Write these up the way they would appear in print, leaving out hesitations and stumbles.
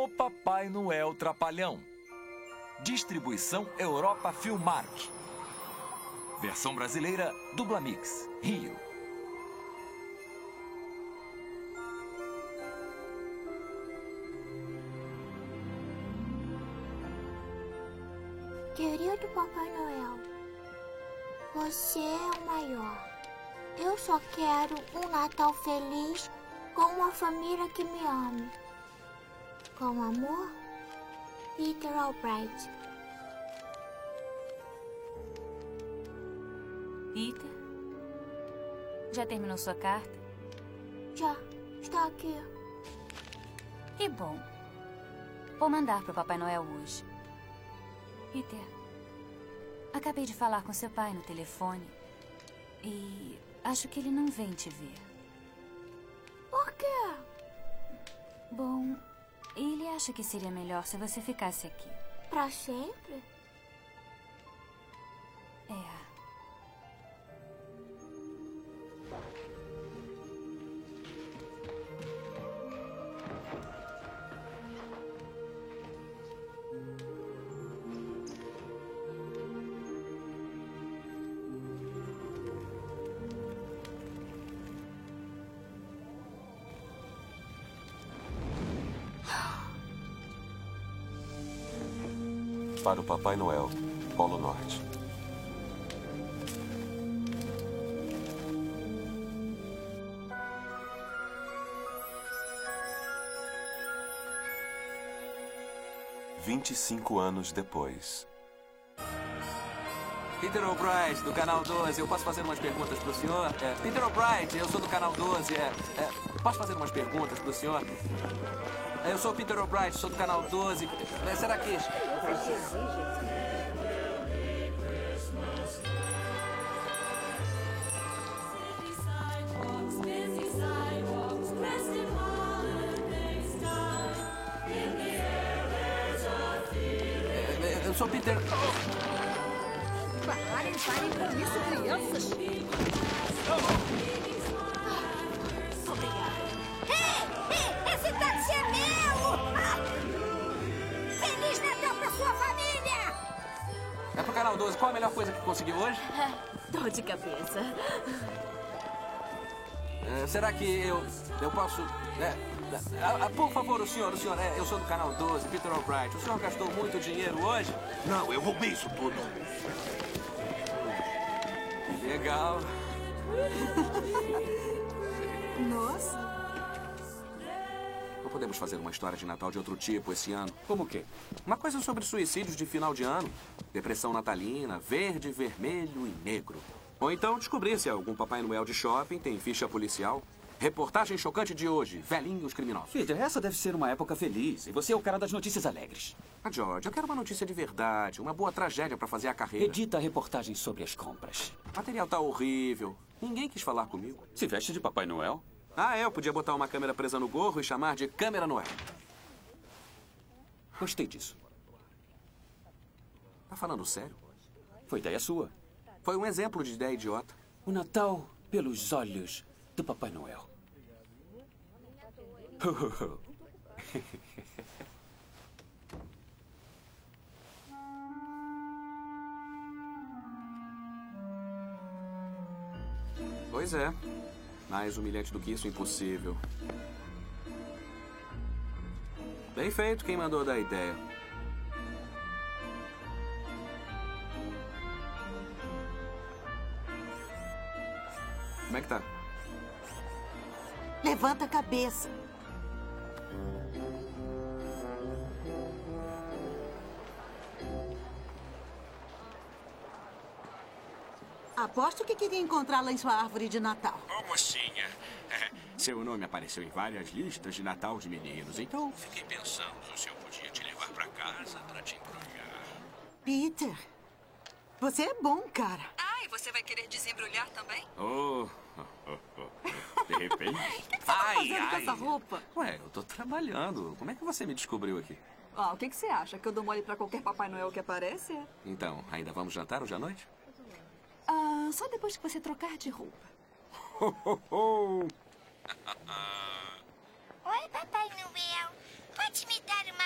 O Papai Noel Trapalhão. Distribuição Europa Filmark. Versão brasileira Dublamix, Rio. Querido Papai Noel, você é o maior. Eu só quero um Natal feliz com uma família que me ame. Com amor, Peter Albright. Peter? Já terminou sua carta? Já, está aqui. Que bom. Vou mandar para o Papai Noel hoje. Peter, acabei de falar com seu pai no telefone e acho que ele não vem te ver. Por quê? Bom, ele acha que seria melhor se você ficasse aqui. Pra sempre? É. Para o Papai Noel, Polo Norte. $25 depois. Peter Albright, do Canal 12. Eu posso fazer umas perguntas pro senhor? Peter Albright, eu sou do Canal 12. Posso fazer umas perguntas pro senhor? Eu sou o Peter Albright, sou do Canal 12. Será que... Eu sou Peter... Parem com isso, crianças! Ei, esse táxi é meu! Feliz Natal pra sua família! É pro Canal 12. Qual a melhor coisa que conseguiu hoje? Dor de cabeça. Será que eu posso... por favor, o senhor, eu sou do Canal 12, Peter Albright. O senhor gastou muito dinheiro hoje? Não, eu roubei isso tudo. Legal. Nossa. Não podemos fazer uma história de Natal de outro tipo esse ano? Como o quê? Uma coisa sobre suicídios de final de ano. Depressão natalina, verde, vermelho e negro. Ou então descobrir se algum Papai Noel de shopping tem ficha policial. Reportagem chocante de hoje. Velhinhos criminosos. Peter, essa deve ser uma época feliz. E você é o cara das notícias alegres. George, eu quero uma notícia de verdade. Uma boa tragédia pra fazer a carreira. Edita a reportagem sobre as compras. O material tá horrível. Ninguém quis falar comigo. Se veste de Papai Noel? Eu podia botar uma câmera presa no gorro e chamar de Câmera Noel. Gostei disso. Tá falando sério? Foi ideia sua. Foi um exemplo de ideia idiota. O Natal pelos olhos do Papai Noel. Pois é. Mais humilhante do que isso, impossível. Bem feito quem mandou dar ideia. Como é que tá? Levanta a cabeça. Aposto que queria encontrá-la em sua árvore de Natal. Ô, mocinha, seu nome apareceu em várias listas de Natal de meninos, então fiquei pensando se eu podia te levar pra casa pra te embrulhar. Peter, você é bom, cara. E você vai querer desembrulhar também? De repente... O que você tá fazendo com essa roupa? Ué, eu tô trabalhando. Como é que você me descobriu aqui? O que você acha? Que eu dou mole pra qualquer Papai Noel que aparece? Então, ainda vamos jantar hoje à noite? Só depois que você trocar de roupa. Oi, Papai Noel. Pode me dar uma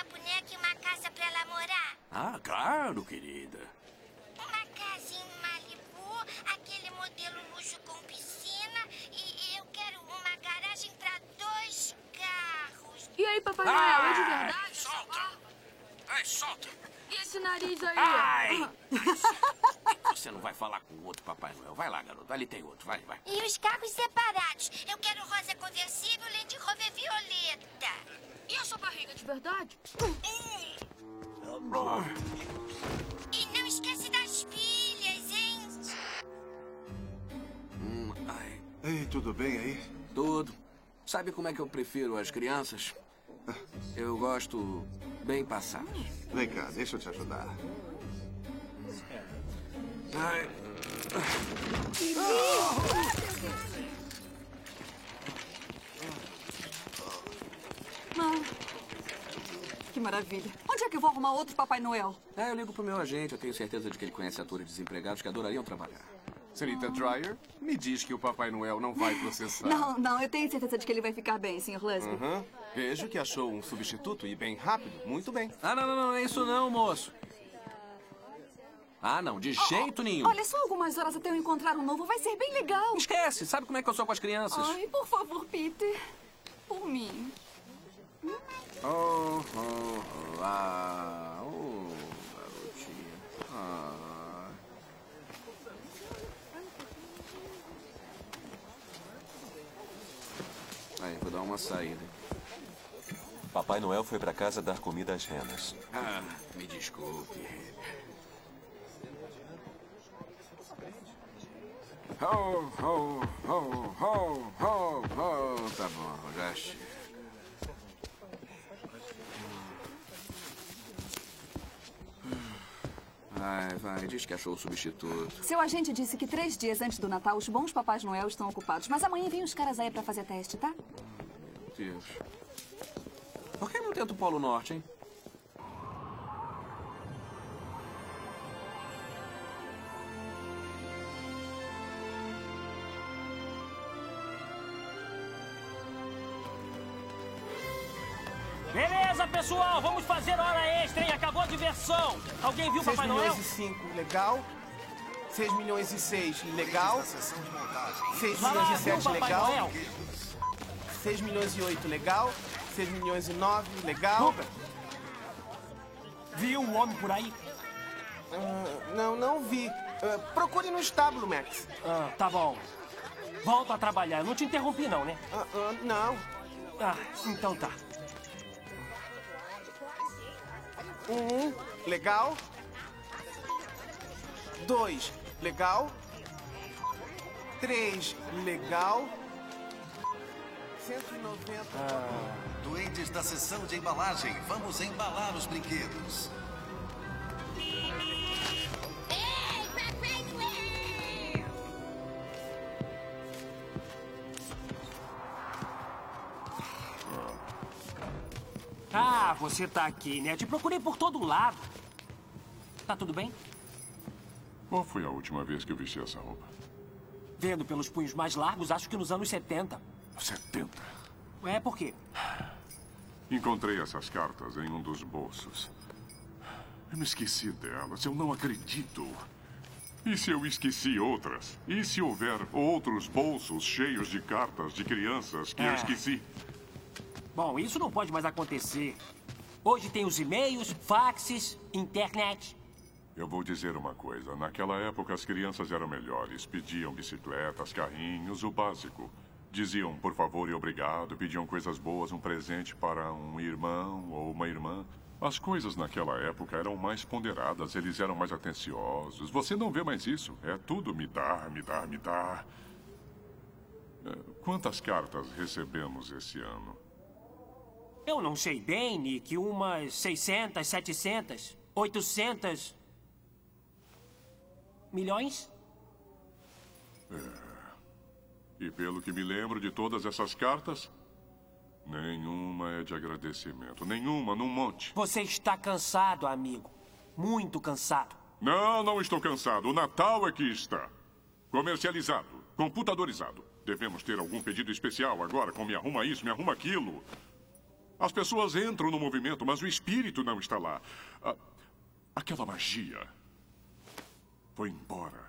casa pra ela morar? Ah, claro, querida. Uma casa em Malibu, aquele modelo luxo com piscina e eu quero uma garagem pra 2 carros. E aí, Papai Noel, é de verdade? Solta! Ai, solta! E esse nariz aí? Ai! Você não vai falar com o outro Papai Noel. Vai lá, garoto. Ali tem outro. Vai, vai. E os carros separados. Eu quero rosa conversível, Land Rover violeta. E a sua barriga, de verdade? E não esquece das pilhas, hein? Ai. Ei, tudo bem aí? Tudo. Sabe como é que eu prefiro as crianças? Eu gosto bem passados. Vem cá, deixa eu te ajudar. Ai. Que maravilha. Onde é que eu vou arrumar outro Papai Noel? Eu ligo pro meu agente. Eu tenho certeza de que ele conhece atores desempregados que adorariam trabalhar. Senhorita Dreyer, me diz que o Papai Noel não vai processar. Não, eu tenho certeza de que ele vai ficar bem, Sr. Lusby. Vejo que achou um substituto e bem rápido. Muito bem. Não, é isso não, moço. Não, de jeito nenhum. Olha, só algumas horas até eu encontrar um novo. Vai ser bem legal. Esquece, sabe como é que eu sou com as crianças? Ai, por favor, Peter. Por mim. Garotinha. Aí, vou dar uma saída. Papai Noel foi para casa dar comida às renas. Me desculpe. Tá bom, já chega. Vai, diz que achou o substituto. Seu agente disse que 3 dias antes do Natal, os bons Papais Noel estão ocupados. Mas amanhã vem os caras aí pra fazer teste, tá? Meu Deus. Por que não tenta o Polo Norte, hein? Beleza, pessoal, vamos fazer hora extra, hein? Acabou a diversão. Alguém viu o Papai Noel? 6.005.000, legal. 6.006.000, legal. 6.007.000, legal. 6.008.000, legal. 6.009.000, legal. Rupert, viu um homem por aí? Não vi. Procure no estábulo, Max. Tá bom. Volta a trabalhar. Eu não te interrompi, não, né? Não. Então tá. 1, legal. 2, legal. 3, legal. 190. Doentes da seção de embalagem, vamos embalar os brinquedos. Ei, Papai Noel! Você tá aqui, né? Te procurei por todo lado. Tá tudo bem? Qual foi a última vez que eu vesti essa roupa? Vendo pelos punhos mais largos, acho que nos anos 70. 70? Por quê? Encontrei essas cartas em um dos bolsos. Eu me esqueci delas. Eu não acredito. E se eu esqueci outras? E se houver outros bolsos cheios de cartas de crianças que eu esqueci? Bom, isso não pode mais acontecer. Hoje tem os e-mails, faxes, internet. Eu vou dizer uma coisa. Naquela época, as crianças eram melhores. Pediam bicicletas, carrinhos, o básico. Diziam por favor e obrigado, pediam coisas boas, um presente para um irmão ou uma irmã. As coisas naquela época eram mais ponderadas, eles eram mais atenciosos. Você não vê mais isso. É tudo me dá, me dá, me dá. Quantas cartas recebemos esse ano? Eu não sei bem, Nick. Umas 600, 700, 800... milhões? E pelo que me lembro de todas essas cartas, nenhuma é de agradecimento. Nenhuma, num monte. Você está cansado, amigo. Muito cansado. Não estou cansado. O Natal é que está. Comercializado, computadorizado. Devemos ter algum pedido especial agora com me arruma isso, me arruma aquilo. As pessoas entram no movimento, mas o espírito não está lá. Aquela magia foi embora.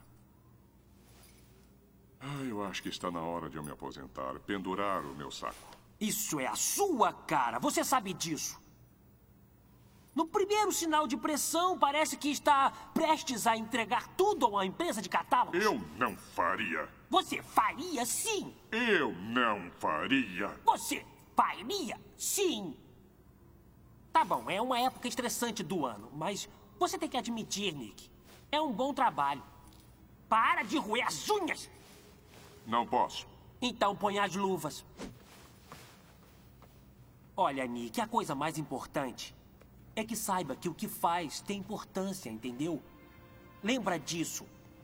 Eu acho que está na hora de eu me aposentar, pendurar o meu saco. Isso é a sua cara. Você sabe disso. No primeiro sinal de pressão, parece que está prestes a entregar tudo a uma empresa de catálogos. Eu não faria. Você faria sim. Eu não faria. Você faria sim. Tá bom, é uma época estressante do ano, mas você tem que admitir, Nick. É um bom trabalho. Para de roer as unhas. Não posso. Então põe as luvas. Olha, Nick, a coisa mais importante é que saiba que o que faz tem importância, entendeu? Lembra disso.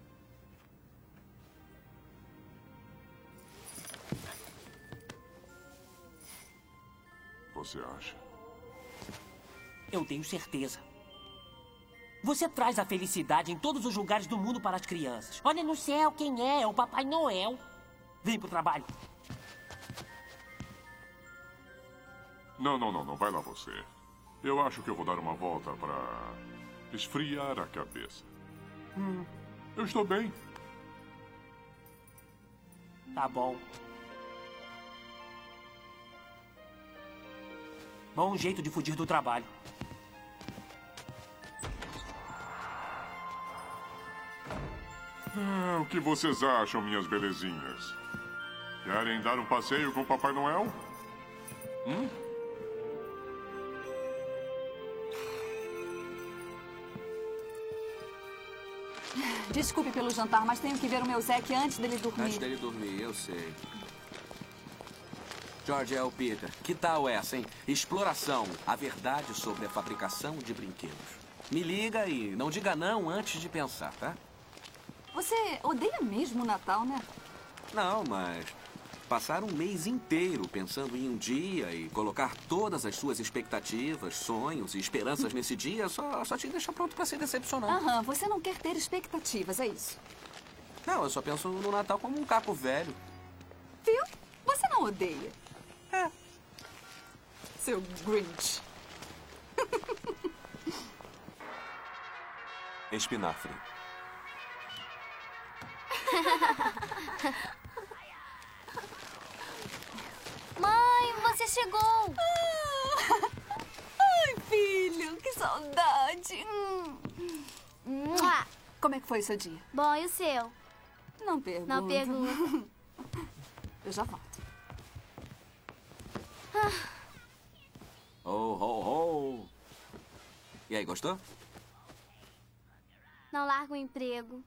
Você acha? Eu tenho certeza. Você traz a felicidade em todos os lugares do mundo para as crianças. Olha no céu, quem é? É o Papai Noel. Vem pro trabalho. Não. Vai lá você. Eu acho que eu vou dar uma volta para esfriar a cabeça. Eu estou bem. Tá bom. Bom jeito de fugir do trabalho. O que vocês acham, minhas belezinhas? Querem dar um passeio com o Papai Noel? Desculpe pelo jantar, mas tenho que ver o meu Zack antes dele dormir. Antes dele dormir, eu sei. George L. Peter, que tal essa, hein? Exploração, a verdade sobre a fabricação de brinquedos. Me liga e não diga não antes de pensar, tá? Você odeia mesmo o Natal, né? Não, mas passar um mês inteiro pensando em um dia e colocar todas as suas expectativas, sonhos e esperanças nesse dia só te deixa pronto pra ser decepcionado. Você não quer ter expectativas, é isso? Não, eu só penso no Natal como um caco velho. Viu? Você não odeia. Seu Grinch. Espinafre. Mãe, você chegou! Ai, filho, que saudade! Como é que foi o seu dia? Bom, e o seu? Não pergunto. Não pergunto. Eu já volto. Oh. E aí, gostou? Não larga o emprego.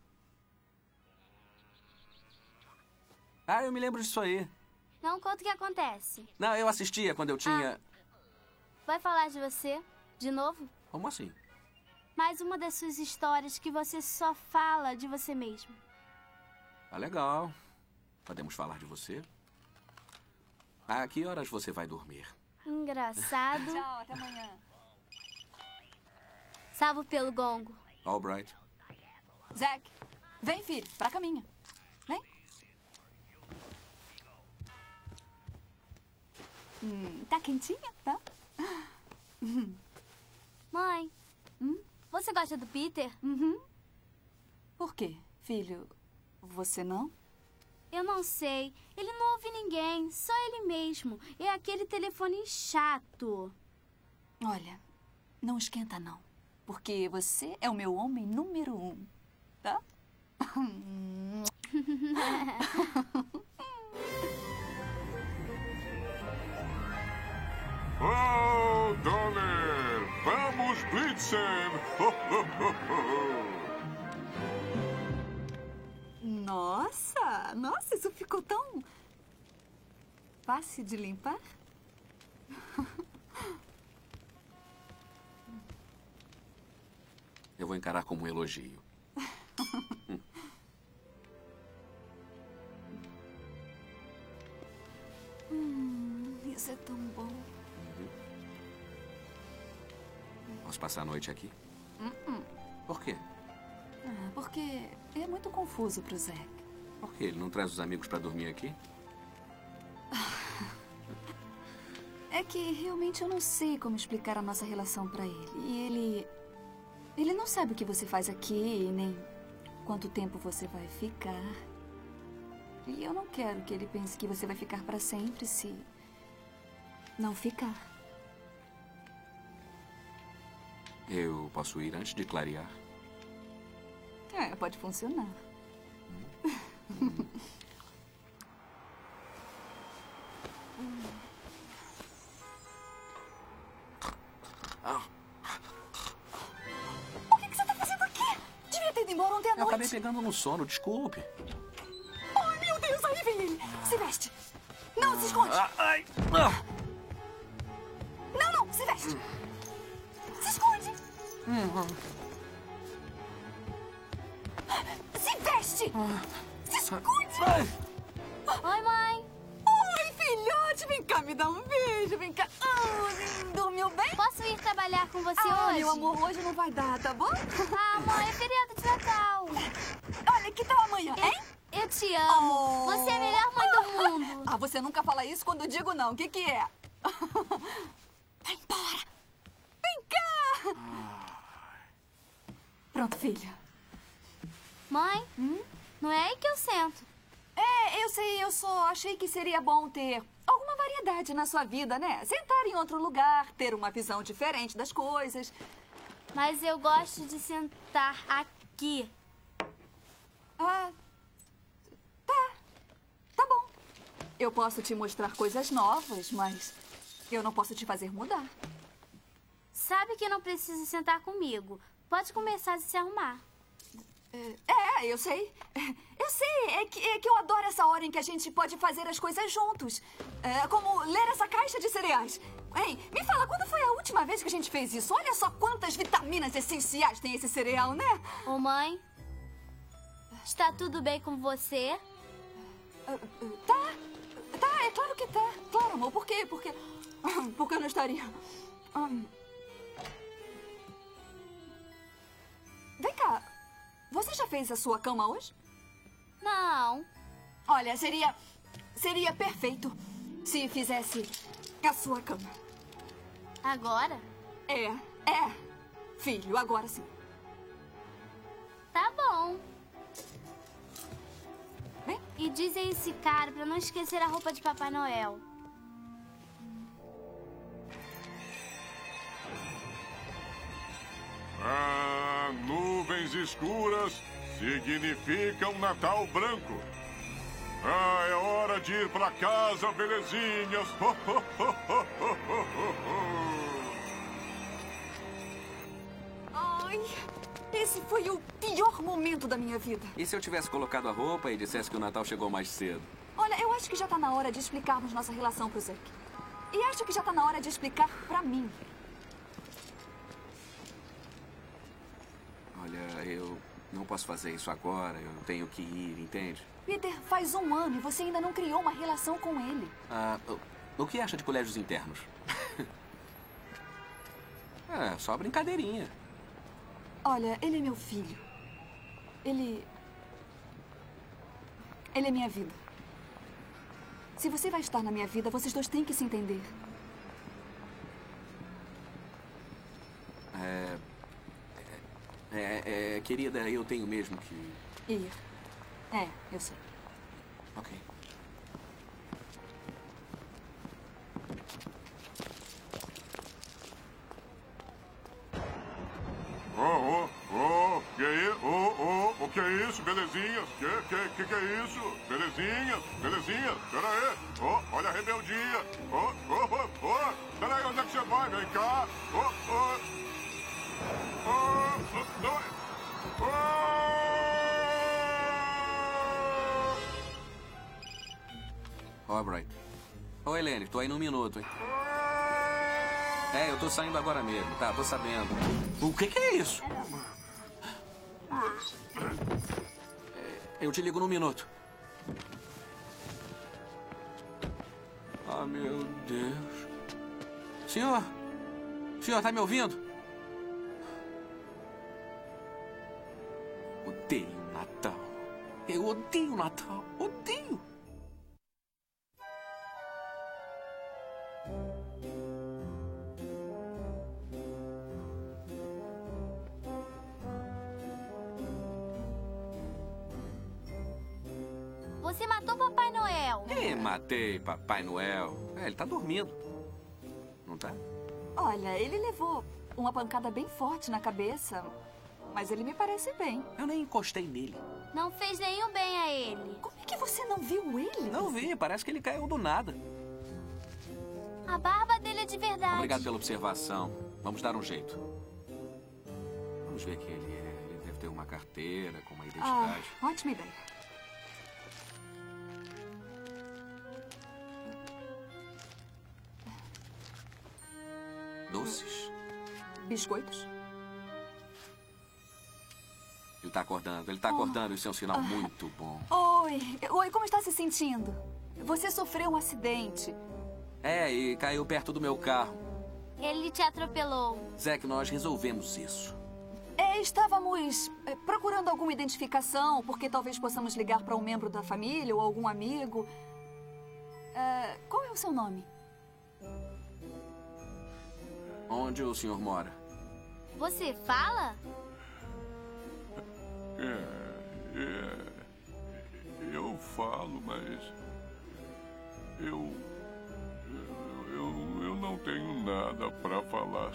Eu me lembro disso aí. Não conta o que acontece. Não, eu assistia quando eu tinha... Vai falar de você? De novo? Como assim? Mais uma das suas histórias que você só fala de você mesmo. Tá legal. Podemos falar de você? A que horas você vai dormir? Engraçado. Tchau, até amanhã. Salvo pelo gongo. Albright. Zack, vem, filho, pra caminho. Vem. Tá quentinha, tá? Mãe, você gosta do Peter? Por quê, filho? Você não? Eu não sei. Ele não ouve ninguém, só ele mesmo. É aquele telefone chato. Olha, não esquenta não, porque você é o meu homem número 1, tá? Oh, Donner! Vamos, Blitzen! Nossa, isso ficou tão fácil de limpar. Eu vou encarar como um elogio. Isso é tão bom. Posso passar a noite aqui? Por quê? Porque é muito confuso pro Zack. Por quê? Ele não traz os amigos pra dormir aqui? É que realmente eu não sei como explicar a nossa relação pra ele. E ele não sabe o que você faz aqui, nem quanto tempo você vai ficar. E eu não quero que ele pense que você vai ficar pra sempre se não ficar. Eu posso ir antes de clarear? Pode funcionar. O que você tá fazendo aqui? Devia ter ido embora ontem à noite. Eu acabei pegando no sono, desculpe. Oh, meu Deus, aí vem ele. Se veste. Não, se esconde. Não, se veste. Se esconde. Se veste. Se esconde. Oi, mãe. Oi, filhote. Vem cá, me dá um beijo. Vem cá. Dormiu bem? Posso ir trabalhar com você hoje? Meu amor, hoje não vai dar, tá bom? Mãe, é feriado de Natal. Olha, que tal amanhã, hein? Eu te amo. Você é a melhor mãe do mundo. Você nunca fala isso quando eu digo não. O que é? Vai embora. Vem cá. Pronto, filha. Mãe, não é aí que eu sento. Eu sei. Eu só achei que seria bom ter alguma variedade na sua vida, né? Sentar em outro lugar, ter uma visão diferente das coisas. Mas eu gosto de sentar aqui. Tá bom. Eu posso te mostrar coisas novas, mas eu não posso te fazer mudar. Sabe que não precisa sentar comigo. Pode começar a se arrumar. Eu sei. Eu sei. É que eu adoro essa hora em que a gente pode fazer as coisas juntos. Como ler essa caixa de cereais. Hein, me fala, quando foi a última vez que a gente fez isso? Olha só quantas vitaminas essenciais tem esse cereal, né? Ô, mãe, está tudo bem com você? Tá, é claro que tá. Claro, amor. Por quê? Porque eu não estaria... Vem cá. Você já fez a sua cama hoje? Não. Olha, seria perfeito se fizesse a sua cama. Agora? Filho, agora sim. Tá bom. Vem. E diz a esse cara pra não esquecer a roupa de Papai Noel. Nuvens escuras significam Natal branco. É hora de ir pra casa, belezinhas. Ai, esse foi o pior momento da minha vida. E se eu tivesse colocado a roupa e dissesse que o Natal chegou mais cedo? Olha, eu acho que já tá na hora de explicarmos nossa relação pro Zack. E acho que já tá na hora de explicar pra mim. Olha, eu não posso fazer isso agora. Eu tenho que ir, entende? Peter, faz 1 ano e você ainda não criou uma relação com ele. O que acha de colégios internos? Só brincadeirinha. Olha, ele é meu filho. Ele é minha vida. Se você vai estar na minha vida, vocês dois têm que se entender. Querida, eu tenho mesmo que... Ir. Eu sei. Ok. O que é isso, belezinhas? Que é isso? Belezinhas, pera aí. Olha a rebeldia. Pera aí, onde é que você vai? Vem cá. Albright. Oi, Helene, tô aí num minuto, hein? Eu tô saindo agora mesmo, tá? Tô sabendo. O que é isso? Eu te ligo num minuto. Meu Deus. Senhor? Senhor, tá me ouvindo? Odeio Natal. Eu odeio Natal. Odeio. Você matou Papai Noel. Matei Papai Noel. Ele tá dormindo. Não tá? Olha, ele levou uma pancada bem forte na cabeça, mas ele me parece bem. Eu nem encostei nele. Não fez nenhum bem a ele. Como é que você não viu ele? Não vi, parece que ele caiu do nada. A barba dele é de verdade. Obrigado pela observação. Vamos dar um jeito. Vamos ver quem ele é. Ele deve ter uma carteira com uma identidade. Ótima ideia. Doces? Biscoitos? Ele tá acordando, ele tá acordando. Isso é um sinal muito bom. Oi, como está se sentindo? Você sofreu um acidente. E caiu perto do meu carro. Ele te atropelou. Zack, nós resolvemos isso. Estávamos procurando alguma identificação, porque talvez possamos ligar para um membro da família ou algum amigo. Qual é o seu nome? Onde o senhor mora? Você fala? Eu falo, mas... Eu não tenho nada para falar.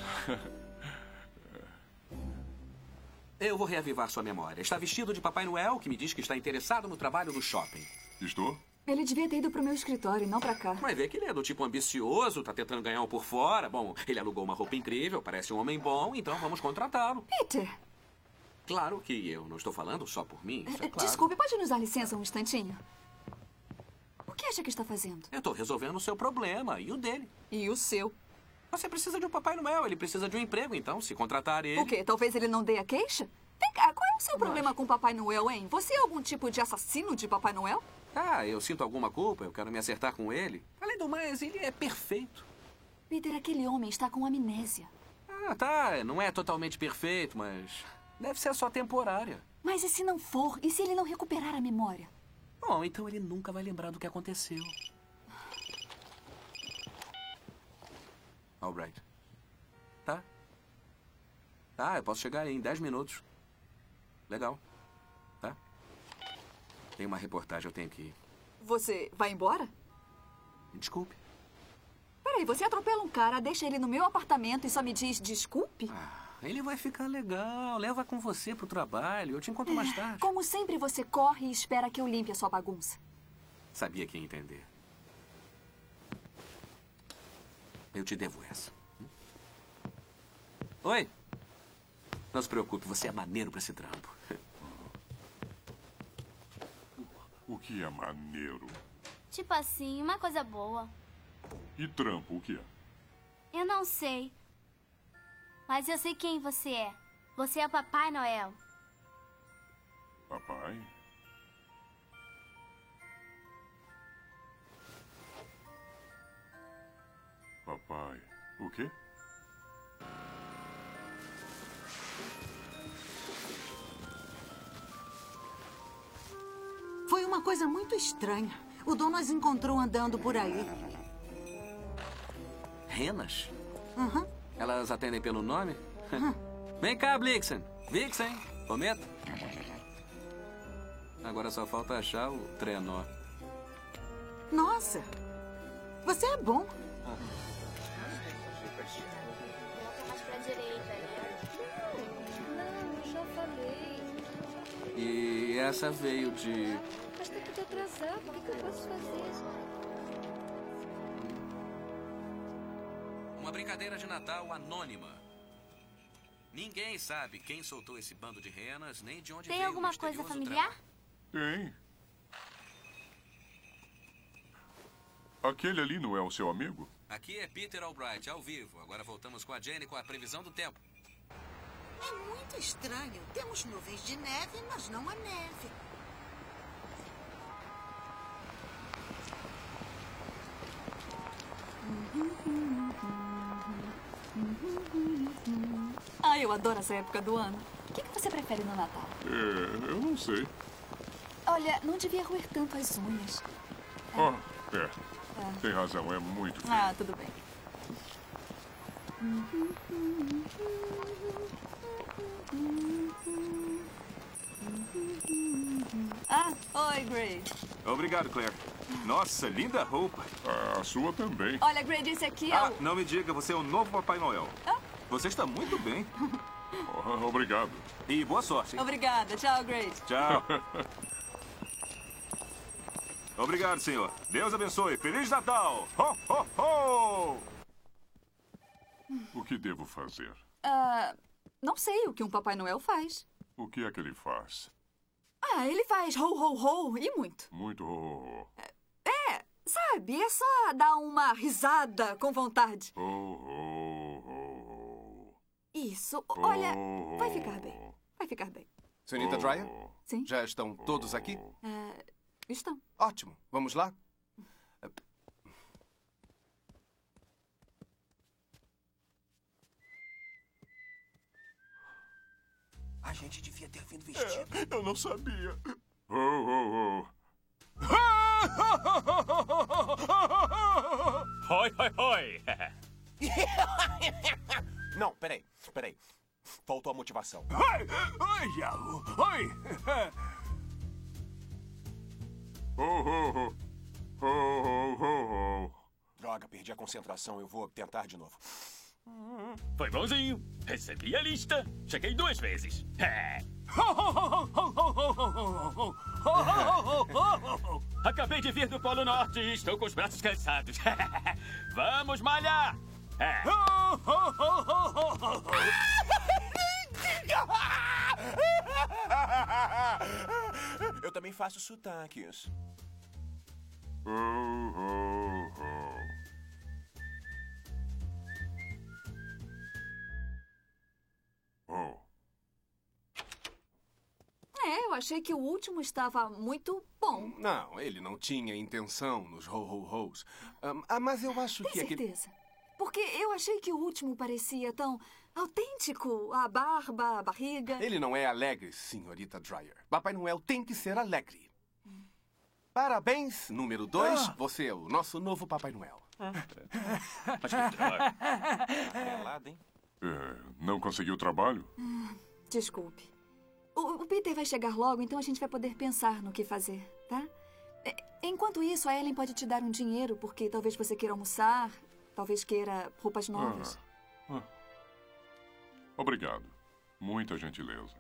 Eu vou reavivar sua memória. Está vestido de Papai Noel, que me diz que está interessado no trabalho do shopping. Estou? Ele devia ter ido pro meu escritório e não pra cá. Vai ver que ele é do tipo ambicioso, tá tentando ganhar um por fora. Bom, ele alugou uma roupa incrível, parece um homem bom, então vamos contratá-lo. Peter! Claro que eu não estou falando só por mim, isso é claro. Desculpe, pode nos dar licença um instantinho? O que acha que está fazendo? Eu estou resolvendo o seu problema e o dele. E o seu? Você precisa de um Papai Noel, ele precisa de um emprego, então, se contratar ele... O quê? Talvez ele não dê a queixa? Vem cá, qual é o seu problema com Papai Noel, hein? Você é algum tipo de assassino de Papai Noel? Eu sinto alguma culpa, eu quero me acertar com ele. Além do mais, ele é perfeito. Peter, aquele homem está com amnésia. Tá, não é totalmente perfeito, mas deve ser só temporária. Mas e se não for? E se ele não recuperar a memória? Bom, então ele nunca vai lembrar do que aconteceu. Albright. Tá, eu posso chegar aí em 10 minutos. Legal. Tá? Tem uma reportagem, eu tenho que ir. Você vai embora? Desculpe. Peraí, você atropela um cara, deixa ele no meu apartamento e só me diz desculpe? Ele vai ficar legal. Leva com você pro trabalho. Eu te encontro mais tarde. Como sempre, você corre e espera que eu limpe a sua bagunça. Sabia que ia entender. Eu te devo essa. Oi. Não se preocupe, você é maneiro pra esse trampo. O que é maneiro? Tipo assim, uma coisa boa. E trampo, o que é? Eu não sei. Mas eu sei quem você é. Você é o Papai Noel. Papai? Papai, o quê? Foi uma coisa muito estranha. O dono as encontrou andando por aí. Renas? Uhum. Elas atendem pelo nome? Vem cá, Blixen. Vixen, cometa. Agora só falta achar o trenó. Nossa, você é bom. Não, já falei. E essa veio de... Mas tem que te atrasar. O que eu posso fazer? Uma brincadeira de Natal anônima. Ninguém sabe quem soltou esse bando de renas, nem de onde Tem veio alguma o misterioso coisa familiar? Tem. Aquele ali não é o seu amigo? Aqui é Peter Albright, ao vivo. Agora voltamos com a Jenny com a previsão do tempo. É muito estranho. Temos nuvens de neve, mas não há neve. Eu adoro essa época do ano. O que você prefere no Natal? Eu não sei. Olha, não devia roer tanto as unhas. Tem razão, é muito feio. Tudo bem. Oi, Grade. Obrigado, Claire. Nossa, linda roupa. A sua também. Olha, Grade, esse aqui é o... Não me diga, você é o novo Papai Noel. Você está muito bem. Obrigado. E boa sorte, hein? Obrigada. Tchau, Grade. Tchau. Obrigado, senhor. Deus abençoe. Feliz Natal! Ho, ho, ho! O que devo fazer? Não sei o que um Papai Noel faz. O que é que ele faz? Ele faz ho, ho, ho e muito. Muito ho, ho, ho. Sabe, é só dar uma risada com vontade. Ho, ho, ho. Isso. Olha, vai ficar bem. Vai ficar bem. Senhorita Dreyer? Sim? Já estão todos aqui? Estão. Ótimo. Vamos lá? A gente devia ter vindo vestido. Eu não sabia. Ho, ho, ho. Oi, oi, oi. Não, peraí. Faltou a motivação. Oi, Yahoo. Oi. Ho, ho, ho. Ho, ho, ho, ho. Droga, perdi a concentração. Eu vou tentar de novo. Foi bonzinho. Recebi a lista. Cheguei 2 vezes. Acabei de vir do Polo Norte e estou com os braços cansados. Vamos malhar. Eu também faço sotaques. Ho, ho, ho. Oh. Eu achei que o último estava muito bom. Não, ele não tinha intenção nos ho-ho-hos. Mas eu acho que... Tem certeza? Porque eu achei que o último parecia tão autêntico. A barba, a barriga... Ele não é alegre, senhorita Dreyer. Papai Noel tem que ser alegre. Parabéns, número 2. Você é o nosso novo Papai Noel. Mas que droga. Pelado, hein? Não conseguiu trabalho? Desculpe. O Peter vai chegar logo, então a gente vai poder pensar no que fazer, tá? Enquanto isso, a Ellen pode te dar um dinheiro, porque talvez você queira almoçar, talvez queira roupas novas. Obrigado. Muita gentileza.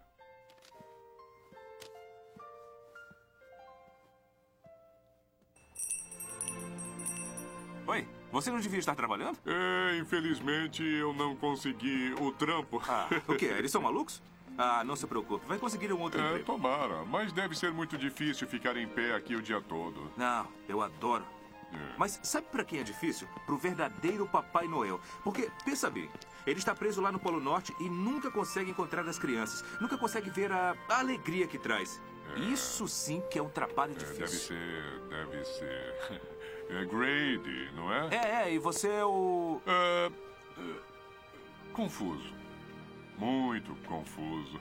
Oi, você não devia estar trabalhando? Infelizmente eu não consegui o trampo. O quê? Eles são malucos? Não se preocupe, vai conseguir um outro emprego. Tomara, mas deve ser muito difícil ficar em pé aqui o dia todo. Não, eu adoro. Mas sabe pra quem é difícil? Pro verdadeiro Papai Noel. Porque, pensa bem, ele está preso lá no Polo Norte e nunca consegue encontrar as crianças. Nunca consegue ver a alegria que traz. Isso sim que é um trabalho difícil. Deve ser... É Grady, não é? E você é o... Confuso. Muito confuso.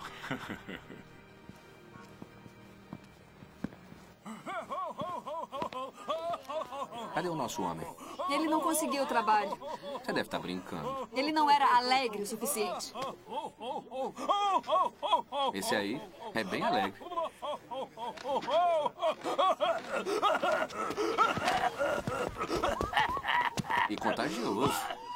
Cadê o nosso homem? Ele não conseguiu o trabalho. Você deve estar brincando. Ele não era alegre o suficiente. Esse aí é bem alegre. E contagioso.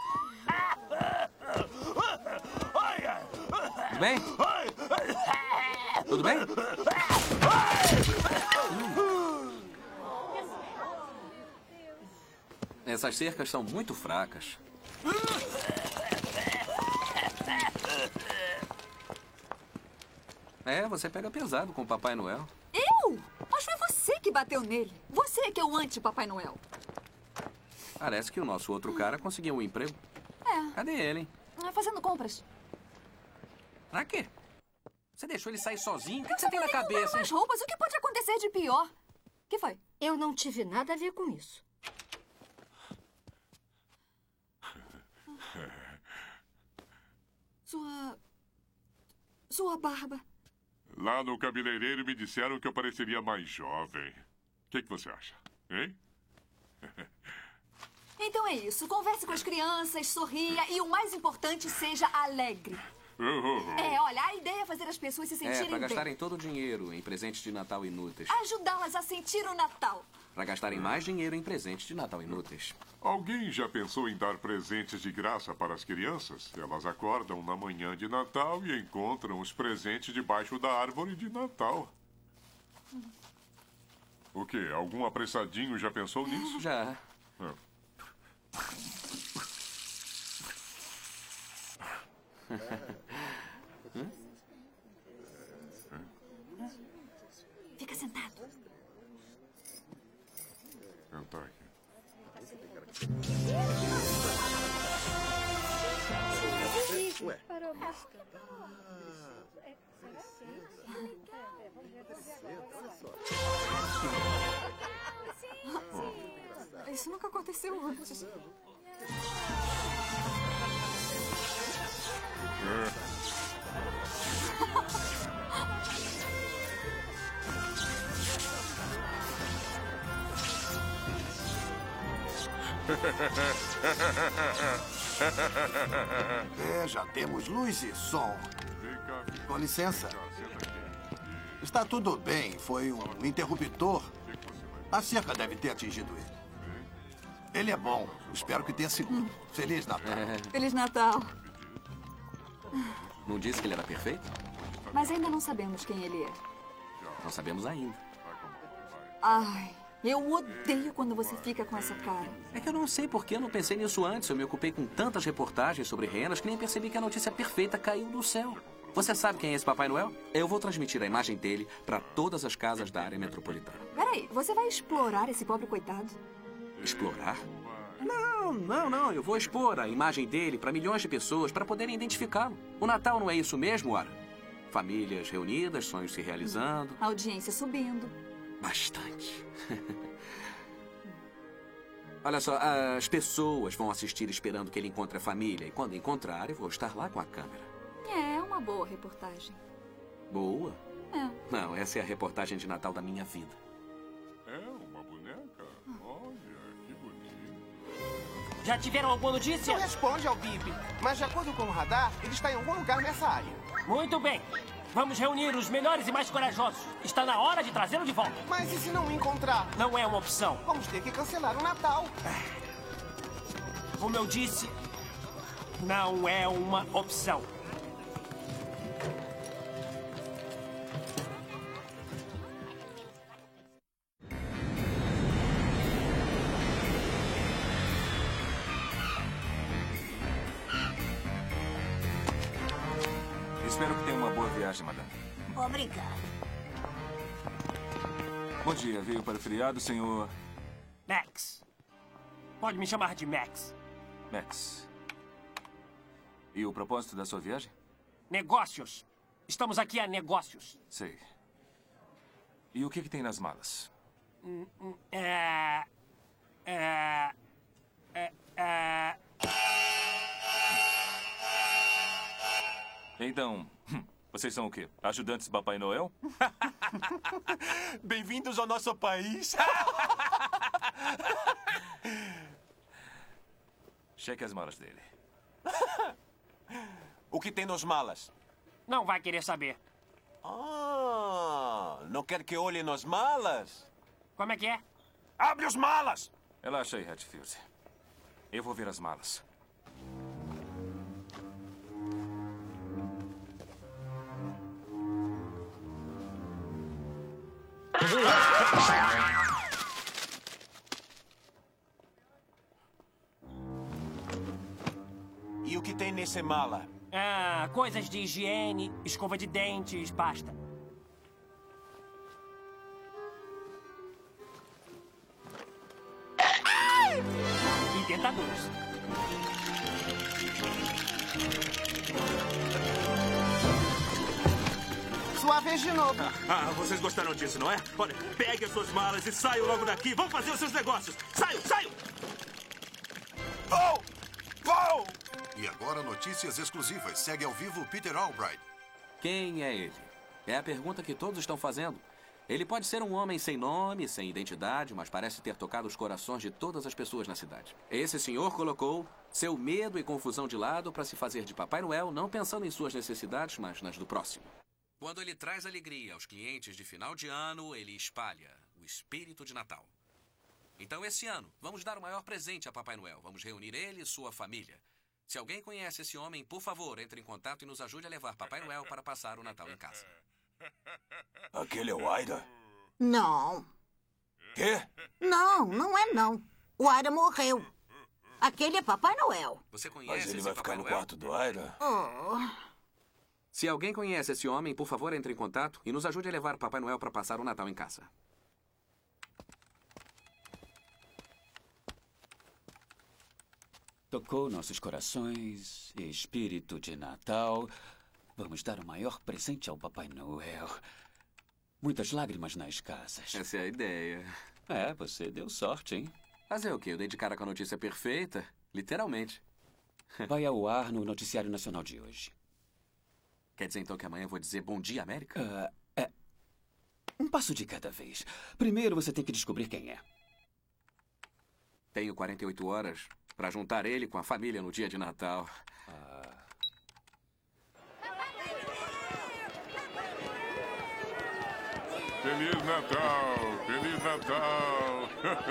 Tudo bem? Tudo bem? Essas cercas são muito fracas. Você pega pesado com o Papai Noel. Eu? Mas foi você que bateu nele. Você que é o anti-Papai Noel. Parece que o nosso outro cara conseguiu um emprego. Cadê ele, hein? Fazendo compras. Pra quê? Você deixou ele sair sozinho? O que você tem na cabeça? Mais roupas? O que pode acontecer de pior? O que foi? Eu não tive nada a ver com isso. Sua barba. Lá no cabeleireiro me disseram que eu pareceria mais jovem. O que você acha, hein? Então é isso. Converse com as crianças, sorria e o mais importante, seja alegre. Olha, a ideia é fazer as pessoas se sentirem para bem. gastarem todo o dinheiro em presentes de Natal inúteis. Ajudá-las a sentir o Natal. Para gastarem mais dinheiro em presentes de Natal inúteis. Alguém já pensou em dar presentes de graça para as crianças? Elas acordam na manhã de Natal e encontram os presentes debaixo da árvore de Natal. O quê? Algum apressadinho já pensou nisso? Já. Fica sentado. Sentar aqui. Ué. Isso nunca aconteceu antes. Já temos luz e som. Com licença. Está tudo bem. Foi um interruptor. A cerca deve ter atingido ele. Ele é bom. Espero que tenha seguro. Feliz Natal. Feliz Natal. Não disse que ele era perfeito? Mas ainda não sabemos quem ele é. Não sabemos ainda. Ai, eu odeio quando você fica com essa cara. É que eu não sei por que eu não pensei nisso antes. Eu me ocupei com tantas reportagens sobre renas que nem percebi que a notícia perfeita caiu do céu. Você sabe quem é esse Papai Noel? Eu vou transmitir a imagem dele para todas as casas da área metropolitana. Peraí, você vai explorar esse pobre coitado? Explorar? Não. Eu vou expor a imagem dele para milhões de pessoas para poderem identificá-lo. O Natal não é isso mesmo, Ora? Famílias reunidas, sonhos se realizando. Audiência subindo. Bastante. Olha só, as pessoas vão assistir esperando que ele encontre a família. E quando encontrar, eu vou estar lá com a câmera. É uma boa reportagem. Boa? É. Não, essa é a reportagem de Natal da minha vida. É uma boneca? Olha, que bonito. Já tiveram alguma notícia? Não responde ao bip, mas de acordo com o radar, ele está em algum lugar nessa área. Muito bem. Vamos reunir os melhores e mais corajosos. Está na hora de trazê-lo de volta. Mas e se não o encontrar? Não é uma opção. Vamos ter que cancelar o Natal. Como eu disse, não é uma opção. Espero que tenha uma boa viagem, madame. Obrigado. Bom dia. Veio para o feriado, senhor... Max. Pode me chamar de Max. Max. E o propósito da sua viagem? Negócios. Estamos aqui a negócios. Sei. E o que tem nas malas? Então, vocês são o quê? Ajudantes do Papai Noel? Bem-vindos ao nosso país. Cheque as malas dele. O que tem nas malas? Não vai querer saber. Não quer que olhe nas malas? Como é que é? Abre as malas! Relaxa aí, Hatfield. Eu vou ver as malas. E o que tem nessa mala? Coisas de higiene, escova de dentes, pasta. E tentadores. Sua vez de novo. Vocês gostaram disso, não é? Olha, pegue as suas malas e saiam logo daqui. Vão fazer os seus negócios. Saiam! Vou! E agora notícias exclusivas. Segue ao vivo Peter Albright. Quem é ele? É a pergunta que todos estão fazendo. Ele pode ser um homem sem nome, sem identidade, mas parece ter tocado os corações de todas as pessoas na cidade. Esse senhor colocou seu medo e confusão de lado para se fazer de Papai Noel, não pensando em suas necessidades, mas nas do próximo. Quando ele traz alegria aos clientes de final de ano, ele espalha o espírito de Natal. Então, esse ano, vamos dar o maior presente a Papai Noel. Vamos reunir ele e sua família. Se alguém conhece esse homem, por favor, entre em contato e nos ajude a levar Papai Noel para passar o Natal em casa. Aquele é o Aira? Não. Quê? Não, não é não. O Aira morreu. Aquele é Papai Noel. Você conhece Mas ele esse vai Papai ficar no Noel? quarto do Aira? Se alguém conhece esse homem, por favor, entre em contato e nos ajude a levar Papai Noel para passar o Natal em casa. Tocou nossos corações, espírito de Natal. Vamos dar o maior presente ao Papai Noel. Muitas lágrimas nas casas. Essa é a ideia. É, você deu sorte, hein? Fazer o quê? Eu dei de cara com a notícia perfeita. Literalmente. Vai ao ar no Noticiário Nacional de hoje. Quer dizer, então, que amanhã eu vou dizer Bom Dia, América? Um passo de cada vez. Primeiro, você tem que descobrir quem é. Tenho 48 horas para juntar ele com a família no dia de Natal. Feliz Natal! Feliz Natal!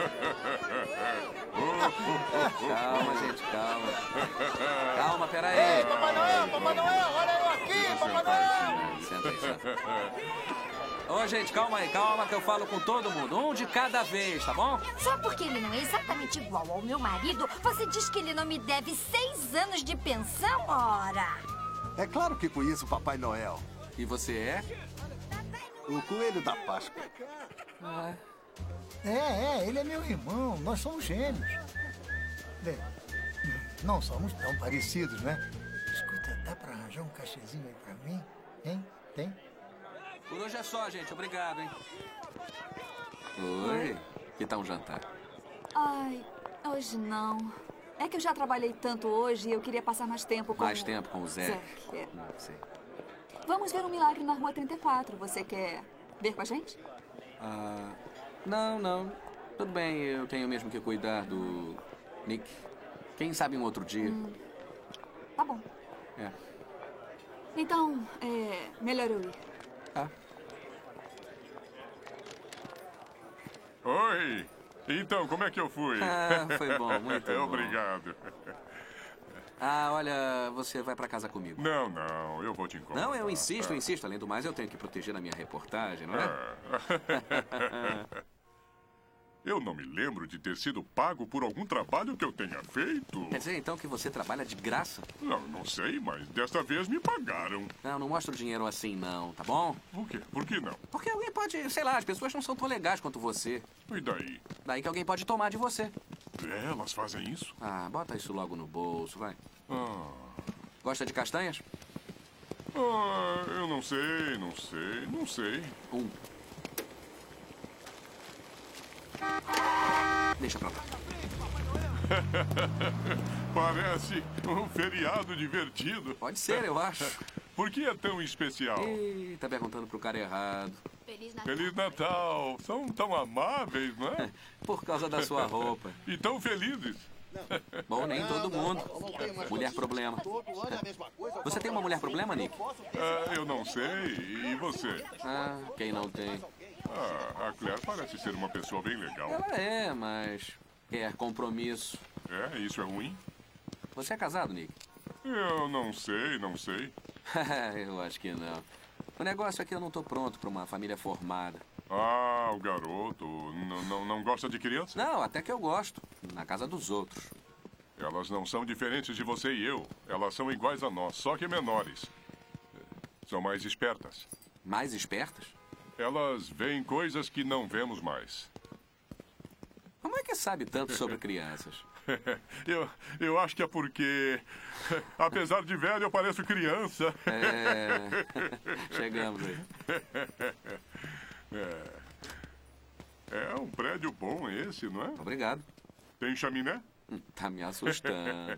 Calma, gente, calma. Calma, peraí. Ei, Papai Noel, olha eu aqui, Papai Noel! Senta aí, senta. Ô, gente, calma aí, calma que eu falo com todo mundo. Um de cada vez, tá bom? Só porque ele não é exatamente igual ao meu marido, você diz que ele não me deve 6 anos de pensão, ora? É claro que conheço o Papai Noel. E você é? O Coelho da Páscoa. Ele é meu irmão. Nós somos gêmeos. Bem, não somos tão parecidos, né? Escuta, dá pra arranjar um cachezinho aí pra mim? Hein? Tem? Por hoje é só, gente. Obrigado, hein? Oi. Que tal um jantar? Ai, hoje não. É que eu já trabalhei tanto hoje e eu queria passar mais tempo com... Mais tempo com o Zé. É. Sei. Vamos ver um milagre na Rua 34. Você quer ver com a gente? Não. Tudo bem, eu tenho mesmo que cuidar do Nick. Quem sabe um outro dia. Tá bom. É. Então, melhor eu ir. Tá. Oi! Então, como é que eu fui? Foi bom, muito bom. Obrigado. Olha, você vai pra casa comigo. Não, eu vou te encontrar. Não, eu insisto. Além do mais, eu tenho que proteger a minha reportagem, não é? Eu não me lembro de ter sido pago por algum trabalho que eu tenha feito. Quer dizer, então, que você trabalha de graça? Não sei, mas desta vez me pagaram. Não mostra o dinheiro assim, não, tá bom? Por quê? Por que não? Porque alguém pode, sei lá, as pessoas não são tão legais quanto você. E daí? Daí que alguém pode tomar de você. Elas fazem isso? Bota isso logo no bolso, vai. Gosta de castanhas? Eu não sei. Deixa pra lá. Parece um feriado divertido. Pode ser, eu acho. Por que é tão especial? Tá perguntando pro cara errado. Feliz Natal. São tão amáveis, não é? Por causa da sua roupa. E tão felizes. Bom, nem todo mundo. Mulher problema. Você tem uma mulher problema, Nick? Eu não sei. E você? Quem não tem? A Claire parece ser uma pessoa bem legal. Ela é, mas quer compromisso. Isso é ruim? Você é casado, Nick? Eu não sei. Eu acho que não. O negócio é que eu não tô pronto pra uma família formada. O garoto não gosta de criança? Não, até que eu gosto. Na casa dos outros. Elas não são diferentes de você e eu. Elas são iguais a nós, só que menores. São mais espertas. Mais espertas? Elas veem coisas que não vemos mais. Como é que sabe tanto sobre crianças? Eu acho que é porque, apesar de velho, eu pareço criança. Chegamos aí. É um prédio bom esse, não é? Obrigado. Tem chaminé? Tá me assustando.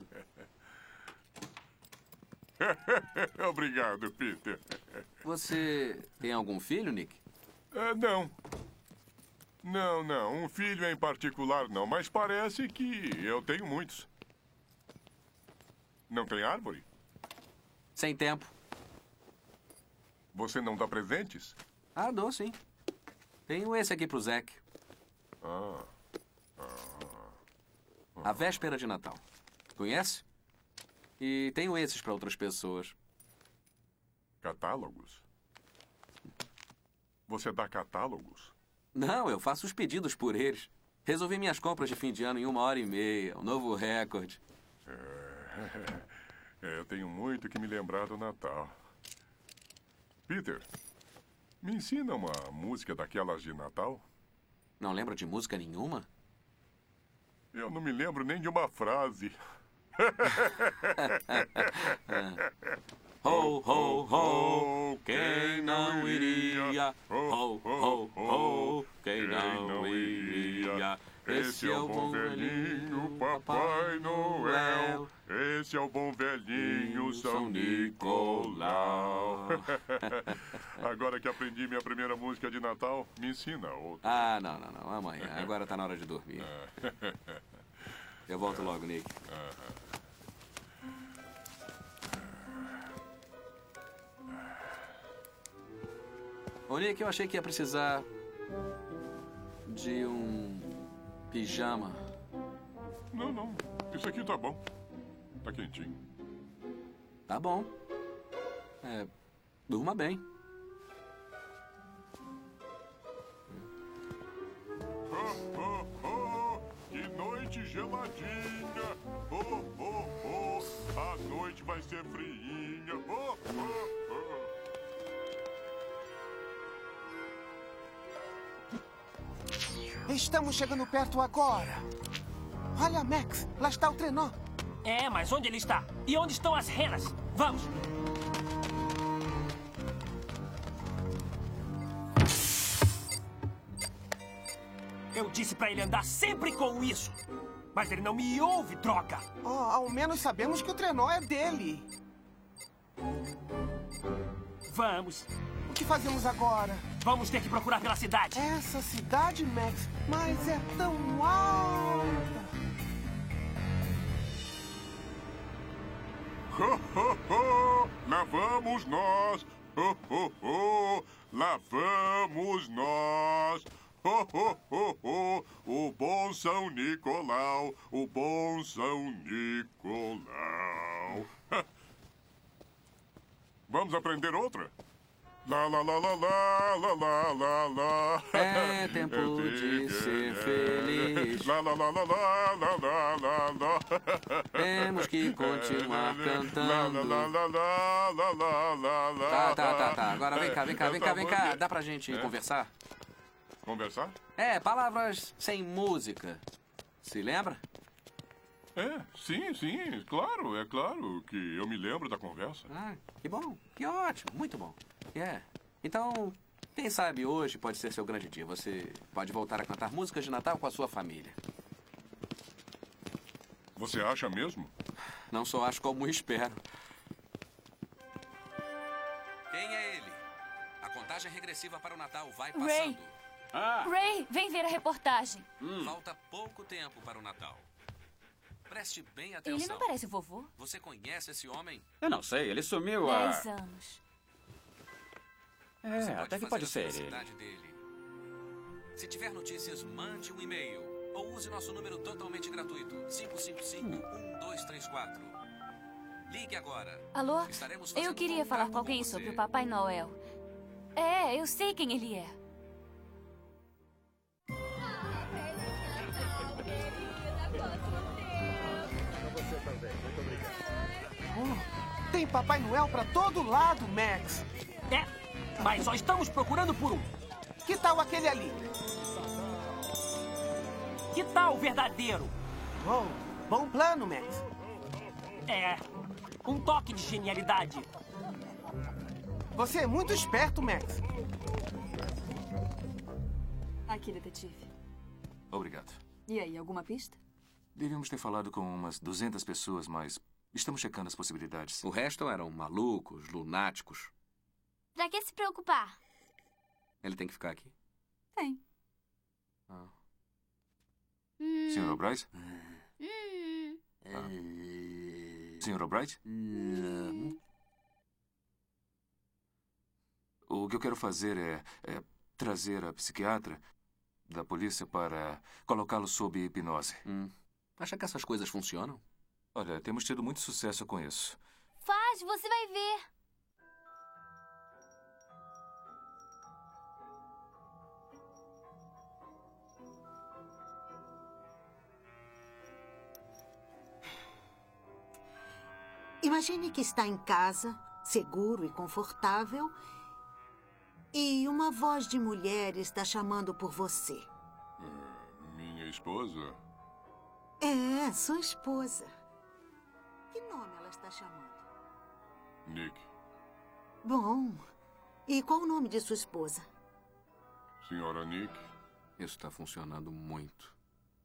Obrigado, Peter. Você tem algum filho, Nick? Não. Não. Um filho em particular não, mas parece que eu tenho muitos. Não tem árvore? Sem tempo. Você não dá presentes? Ah, dou sim. Tenho esse aqui pro Zack. A véspera de Natal. Conhece? E tenho esses para outras pessoas. Catálogos? Você dá catálogos? Não, eu faço os pedidos por eles. Resolvi minhas compras de fim de ano em 1h30. Um novo recorde. Eu tenho muito que me lembrar do Natal. Peter, me ensina uma música daquelas de Natal? Não lembra de música nenhuma? Eu não me lembro nem de uma frase. Ho, ho, ho, quem não iria? Ho, ho, ho, quem não iria? Esse é o bom velhinho Papai Noel. Esse é o bom velhinho São Nicolau. Agora que aprendi minha primeira música de Natal, me ensina outra. Ah, não. Amanhã. Agora tá na hora de dormir. Eu volto logo, Nick. Ô, Nick, eu achei que ia precisar de um pijama. Não. Isso aqui tá bom. Tá quentinho. Tá bom. Durma bem. Que noite geladinha. A noite vai ser friinha. Estamos chegando perto agora. Olha, Max, lá está o trenó. É, mas onde ele está? E onde estão as renas? Vamos! Eu disse pra ele andar sempre com isso. Mas ele não me ouve, droga! Ao menos sabemos que o trenó é dele. Vamos. O que fazemos agora? Vamos ter que procurar pela cidade. Essa cidade, Max, mas é tão alta. Lá vamos nós. Lá vamos nós. O bom São Nicolau. O bom São Nicolau. Vamos aprender outra? Lá, lá, lá, lá, lá, lá, lá, lá, lá. É tempo de ser feliz. Lá, lá, lá, lá, lá, lá, lá, lá, lá. Temos que continuar cantando. Lá, lá, lá, lá, lá, lá, lá. Tá. Agora vem cá. Dá pra gente conversar? Conversar? Palavras sem música. Se lembra? Sim, claro. É claro que eu me lembro da conversa. Que bom, que ótimo, muito bom. Então, quem sabe hoje pode ser seu grande dia. Você pode voltar a cantar músicas de Natal com a sua família. Você acha mesmo? Não só acho como espero. Quem é ele? A contagem regressiva para o Natal vai passando. Ray! Ray, vem ver a reportagem. Falta pouco tempo para o Natal. Preste bem atenção. Ele não parece o vovô? Você conhece esse homem? Eu não sei, ele sumiu há... 10 anos. Até que pode ser ele. Dele. Se tiver notícias, mande um e-mail. Ou use nosso número totalmente gratuito. 555-1234. Ligue agora. Alô? Estaremos Eu queria falar com alguém sobre o Papai Noel. Eu sei quem ele é. Tem Papai Noel pra todo lado, Max. Mas só estamos procurando por um. Que tal aquele ali? Que tal o verdadeiro? Bom plano, Max. Um toque de genialidade. Você é muito esperto, Max. Aqui, detetive. Obrigado. E aí, alguma pista? Devíamos ter falado com umas 200 pessoas, mas estamos checando as possibilidades. O resto eram malucos, lunáticos. Pra que se preocupar? Ele tem que ficar aqui? Tem. Ah. Sr. O'Bright? Sr. O'Bright? O que eu quero fazer é trazer a psiquiatra da polícia para colocá-lo sob hipnose. Acha que essas coisas funcionam? Olha, temos tido muito sucesso com isso. Faz, você vai ver. Imagine que está em casa, seguro e confortável, e uma voz de mulher está chamando por você. Minha esposa? É, sua esposa. Que nome ela está chamando? Nick. Bom, e qual o nome de sua esposa? Senhora Nick. Isso está funcionando muito.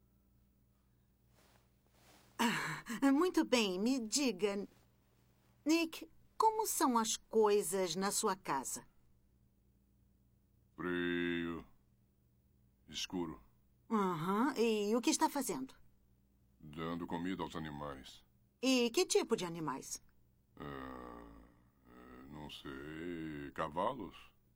Muito bem, me diga, Nick, como são as coisas na sua casa? Frio. Escuro. E o que está fazendo? Dando comida aos animais. E que tipo de animais? Não sei. Cavalos?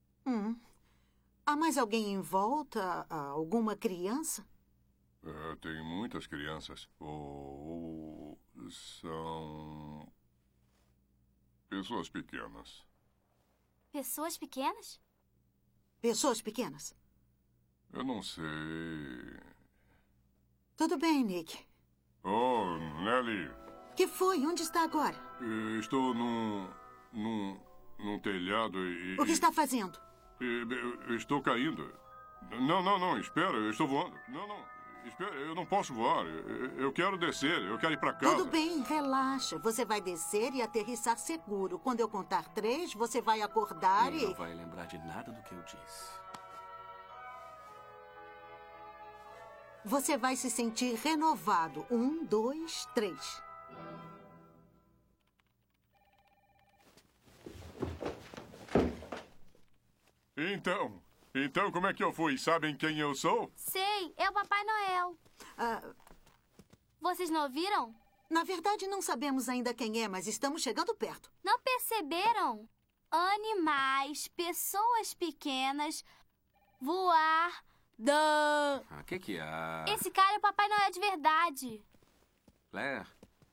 Há mais alguém em volta? Alguma criança? Tem muitas crianças. Ou são pessoas pequenas. Pessoas pequenas? Pessoas pequenas? Eu não sei. Tudo bem, Nick. Oh, Nelly. Que foi? Onde está agora? Estou num telhado e... O que está fazendo? Estou caindo. Não, espera, eu estou voando. Não, espera, eu não posso voar. Eu quero descer, eu quero ir para casa. Tudo bem, relaxa. Você vai descer e aterrissar seguro. Quando eu contar 3, você vai acordar Ele não vai lembrar de nada do que eu disse. Você vai se sentir renovado. 1, 2, 3. Então, como é que eu fui? Sabem quem eu sou? Sei, é o Papai Noel. Vocês não ouviram? Na verdade, não sabemos ainda quem é, mas estamos chegando perto. Não perceberam? Animais, pessoas pequenas, voar... O que há? Esse cara é o Papai Noel de verdade. Claire?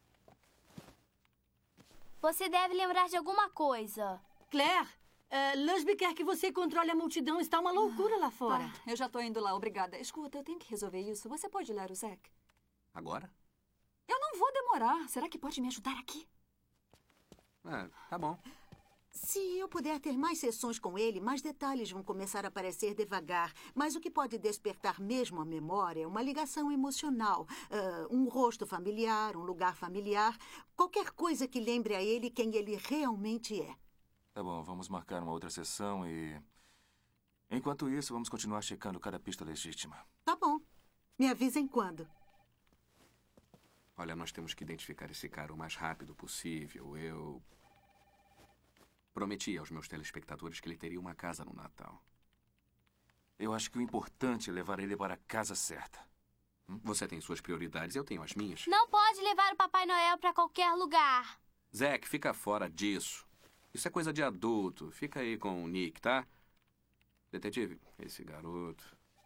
Você deve lembrar de alguma coisa. Claire, Lusby quer que você controle a multidão. Está uma loucura lá fora. Tá, eu já tô indo lá, obrigada. Escuta, eu tenho que resolver isso. Você pode olhar o Zack? Agora? Eu não vou demorar. Será que pode me ajudar aqui? Tá bom. Se eu puder ter mais sessões com ele, mais detalhes vão começar a aparecer devagar. Mas o que pode despertar mesmo a memória é uma ligação emocional. Um rosto familiar, um lugar familiar. Qualquer coisa que lembre a ele quem ele realmente é. Tá bom, vamos marcar uma outra sessão e... Enquanto isso, vamos continuar checando cada pista legítima. Tá bom. Me avisem quando. Olha, nós temos que identificar esse cara o mais rápido possível. Eu prometi aos meus telespectadores que ele teria uma casa no Natal. Eu acho que o importante é levar ele para a casa certa. Você tem suas prioridades, eu tenho as minhas. Não pode levar o Papai Noel para qualquer lugar. Zack, fica fora disso. Isso é coisa de adulto. Fica aí com o Nick, tá? Detetive, esse garoto...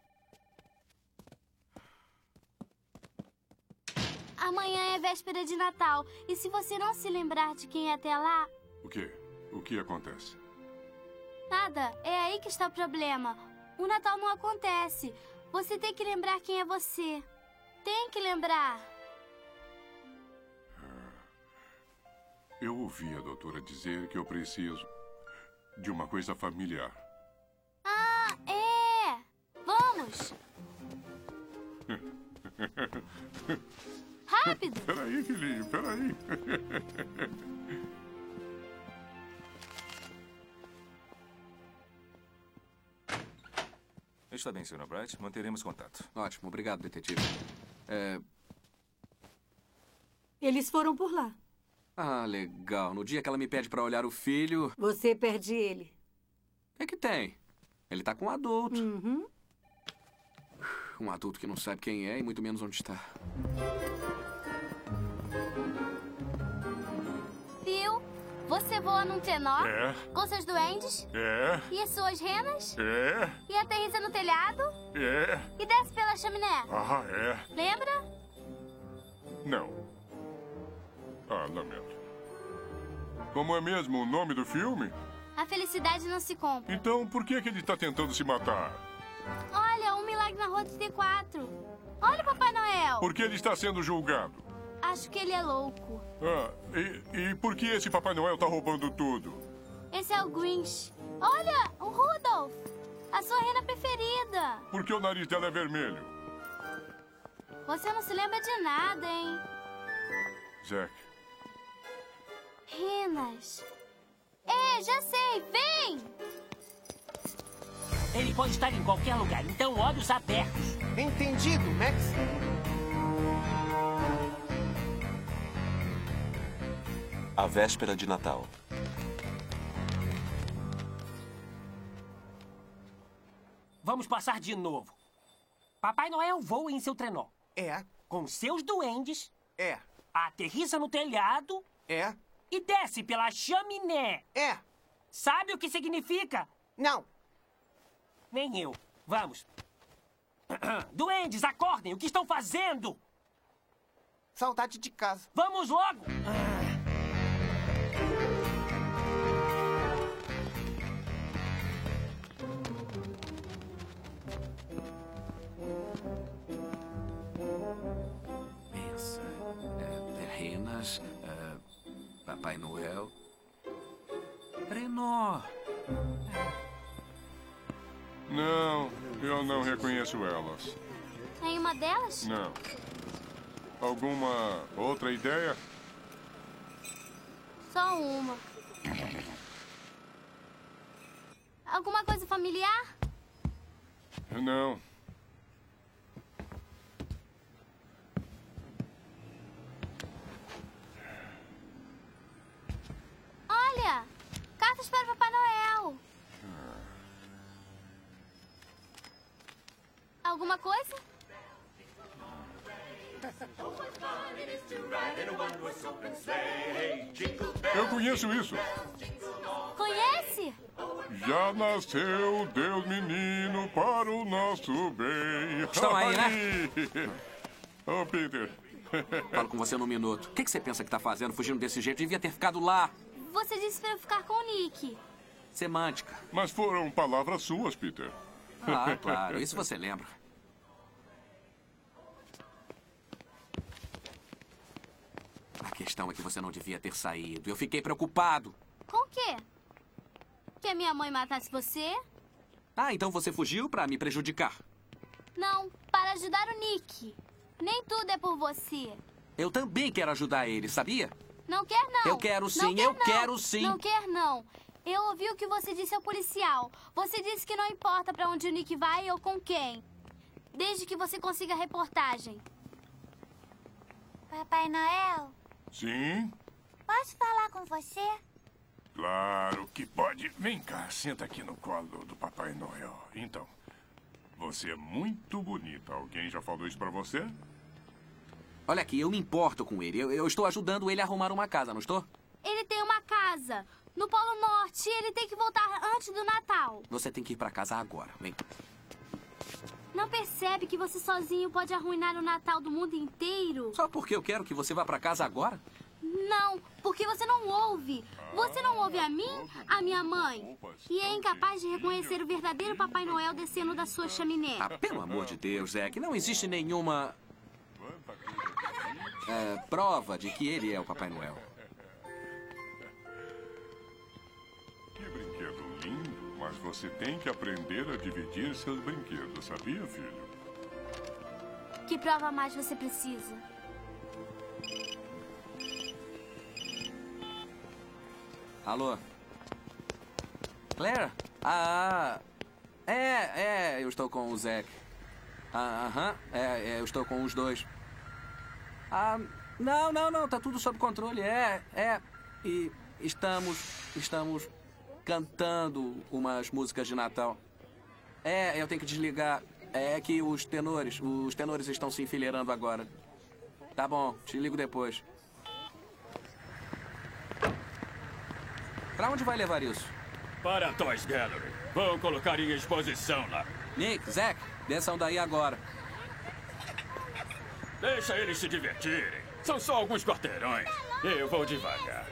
Amanhã é véspera de Natal. E se você não se lembrar de quem é até lá... O quê? O que acontece? Nada. É aí que está o problema. O Natal não acontece. Você tem que lembrar quem é você. Tem que lembrar. Eu ouvi a doutora dizer que eu preciso de uma coisa familiar. Ah, é! Vamos! Rápido! Peraí, filhinho, peraí. Está bem, Sr. Bright. Manteremos contato. Ótimo, obrigado, detetive. Eles foram por lá. Ah, legal. No dia que ela me pede para olhar o filho... Você perde ele. O que tem? Ele tá com um adulto. Um adulto que não sabe quem é e muito menos onde está. Phil, você voa num trenó? É. Com seus duendes? É. E as suas renas? É. E aterrissa no telhado? É. E desce pela chaminé? Ah, é. Lembra? Não. Ah, lamento. Como é mesmo o nome do filme? A felicidade não se compra. Então, por que ele está tentando se matar? Olha, um milagre na rua 34. Olha o Papai Noel. Por que ele está sendo julgado? Acho que ele é louco. Ah, e por que esse Papai Noel está roubando tudo? Esse é o Grinch. Olha, o Rudolph. A sua rena preferida. Por que o nariz dela é vermelho? Você não se lembra de nada, hein? Zack. Renas. É, já sei. Vem! Ele pode estar em qualquer lugar, então olhos abertos. Entendido, Max. A véspera de Natal. Vamos passar de novo. Papai Noel voa em seu trenó. É. Com seus duendes. É. Aterrissa no telhado. É. E desce pela chaminé. É. Sabe o que significa? Não. Nem eu. Vamos. Duendes, acordem! O que estão fazendo? Saudade de casa. Vamos logo! Pensa. Renas. Papai Noel. Trenó. Não, eu não reconheço elas. Nenhuma delas? Não. Alguma outra ideia? Só uma. Alguma coisa familiar? Não. Olha! Cartas para o Papai Noel. Alguma coisa? Eu conheço isso. Conhece? Já nasceu Deus menino para o nosso bem. Estão aí, né? Ô, Peter. Falo com você num minuto. O que você pensa que tá fazendo fugindo desse jeito? Devia ter ficado lá. Você disse para eu ficar com o Nick. Semântica. Mas foram palavras suas, Peter. Ah, claro. Isso você lembra. A questão é que você não devia ter saído. Eu fiquei preocupado. Com o quê? Que a minha mãe matasse você? Ah, então você fugiu pra me prejudicar. Não, para ajudar o Nick. Nem tudo é por você. Eu também quero ajudar ele, sabia? Não quer, não. Eu quero sim, quero sim. Não quer, não. Eu ouvi o que você disse ao policial. Você disse que não importa pra onde o Nick vai ou com quem. Desde que você consiga a reportagem. Papai Noel, Sim? posso falar com você? Claro que pode. Vem cá, senta aqui no colo do Papai Noel. Então, você é muito bonita. Alguém já falou isso pra você? Olha aqui, eu me importo com ele. Eu estou ajudando ele a arrumar uma casa, não estou? Ele tem uma casa no Polo Norte e ele tem que voltar antes do Natal. Você tem que ir pra casa agora. Vem. Não percebe que você sozinho pode arruinar o Natal do mundo inteiro? Só porque eu quero que você vá pra casa agora? Não, porque você não ouve. Você não ouve a mim, a minha mãe. E é incapaz de reconhecer o verdadeiro Papai Noel descendo da sua chaminé. Ah, pelo amor de Deus, Zack, não existe nenhuma prova de que ele é o Papai Noel. Que brinquedo lindo. Mas você tem que aprender a dividir seus brinquedos, sabia, filho? Que prova mais você precisa? Alô? Claire? Eu estou com o Zack. Eu estou com os dois. Não, tá tudo sob controle. E estamos cantando umas músicas de Natal. Eu tenho que desligar. É que os tenores estão se enfileirando agora. Tá bom, te ligo depois. Pra onde vai levar isso? Para a Toys Gallery. Vou colocar em exposição lá. Nick, Zack, desçam daí agora. Deixa eles se divertirem. São só alguns quarteirões. Eu vou devagar.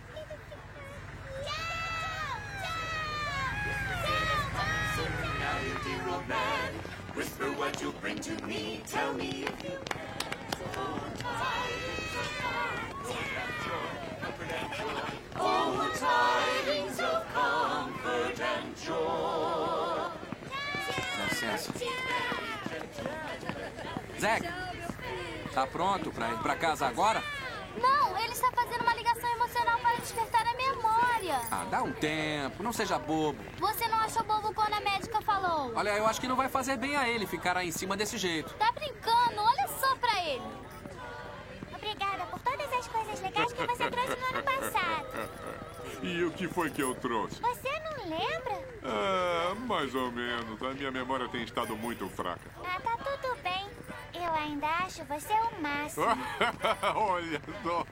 Whisper what you bring to me. Tell me if you oh, tidings of comfort and joy. Dá licença. Zack, tá pronto pra ir pra casa agora? Não, ele está fazendo uma ligação emocional para despertar a memória. Ah, dá um tempo, não seja bobo. Você não achou bobo quando a médica falou? Olha, eu acho que não vai fazer bem a ele ficar aí em cima desse jeito. Tá brincando, olha só pra ele. Obrigada por todas as coisas legais que você trouxe no ano passado. E o que foi que eu trouxe? Você não lembra? Ah, mais ou menos. A minha memória tem estado muito fraca. Ah, tá tudo bem. Eu ainda acho você o máximo. Olha só.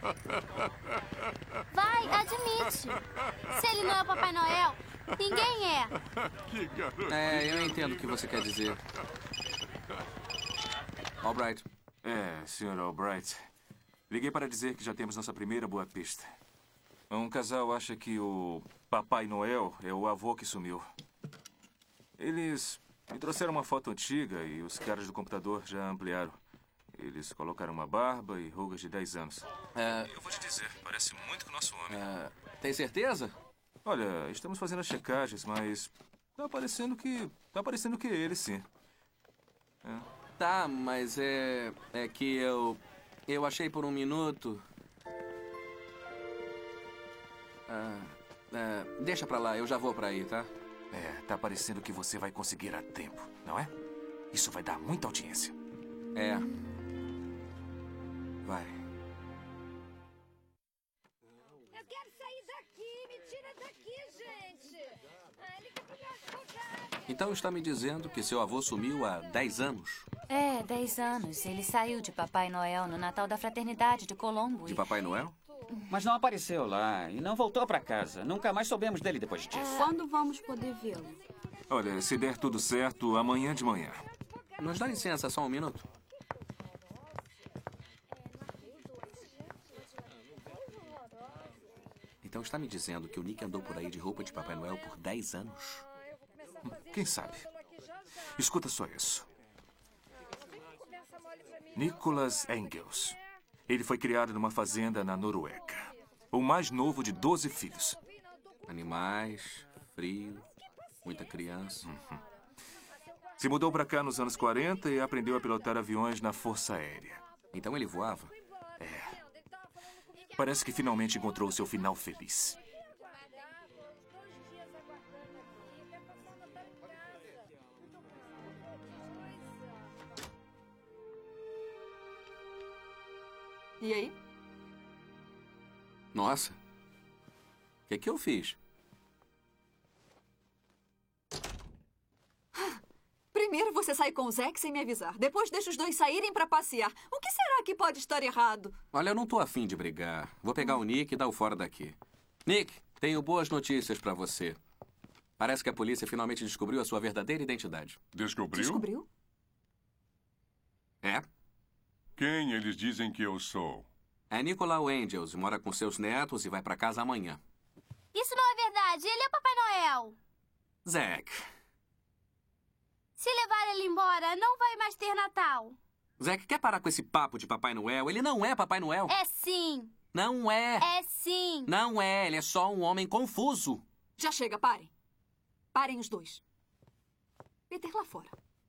Vai, admite. Se ele não é o Papai Noel, ninguém é. Que garoto. Eu entendo o que você quer dizer. Albright. Sr. Albright. Liguei para dizer que já temos nossa primeira boa pista. Um casal acha que o Papai Noel é o avô que sumiu. Eles me trouxeram uma foto antiga e os caras do computador já ampliaram. Eles colocaram uma barba e rugas de 10 anos. Eu vou te dizer, parece muito com o nosso homem. Tem certeza? Olha, estamos fazendo as checagens, mas tá parecendo que é ele, sim. Tá, mas é que eu achei por um minuto. Deixa pra lá, eu já vou pra aí, tá? Tá parecendo que você vai conseguir a tempo, não é? Isso vai dar muita audiência. Vai. Eu quero sair daqui, me tira daqui, gente. Ele quer pegar. Então está me dizendo que seu avô sumiu há 10 anos? 10 anos. Ele saiu de Papai Noel no Natal da Fraternidade de Colombo. De Papai Noel? Mas não apareceu lá e não voltou pra casa. Nunca mais soubemos dele depois disso. Quando vamos poder vê-lo? Olha, se der tudo certo, amanhã de manhã. Nos dá licença, só um minuto. Então está me dizendo que o Nick andou por aí de roupa de Papai Noel por 10 anos? Quem sabe? Escuta só isso. Nicholas Engels. Ele foi criado numa fazenda na Noruega. O mais novo de 12 filhos. Animais, frio, muita criança. Se mudou para cá nos anos 40 e aprendeu a pilotar aviões na Força Aérea. Então ele voava? Parece que finalmente encontrou seu final feliz. E aí? Nossa. O que eu fiz? Primeiro você sai com o Zack sem me avisar. Depois deixa os dois saírem pra passear. O que será que pode estar errado? Olha, eu não tô afim de brigar. Vou pegar o Nick e dar o fora daqui. Nick, tenho boas notícias pra você. Parece que a polícia finalmente descobriu a sua verdadeira identidade. Descobriu? Descobriu? Quem eles dizem que eu sou? É Nicolau Angels, mora com seus netos e vai pra casa amanhã. Isso não é verdade. Ele é Papai Noel. Zack. Se levar ele embora, não vai mais ter Natal. Zack, quer parar com esse papo de Papai Noel? Ele não é Papai Noel. É sim. Não é. É sim. Não é. Ele é só um homem confuso. Já chega, parem. Parem os dois. Peter, lá fora.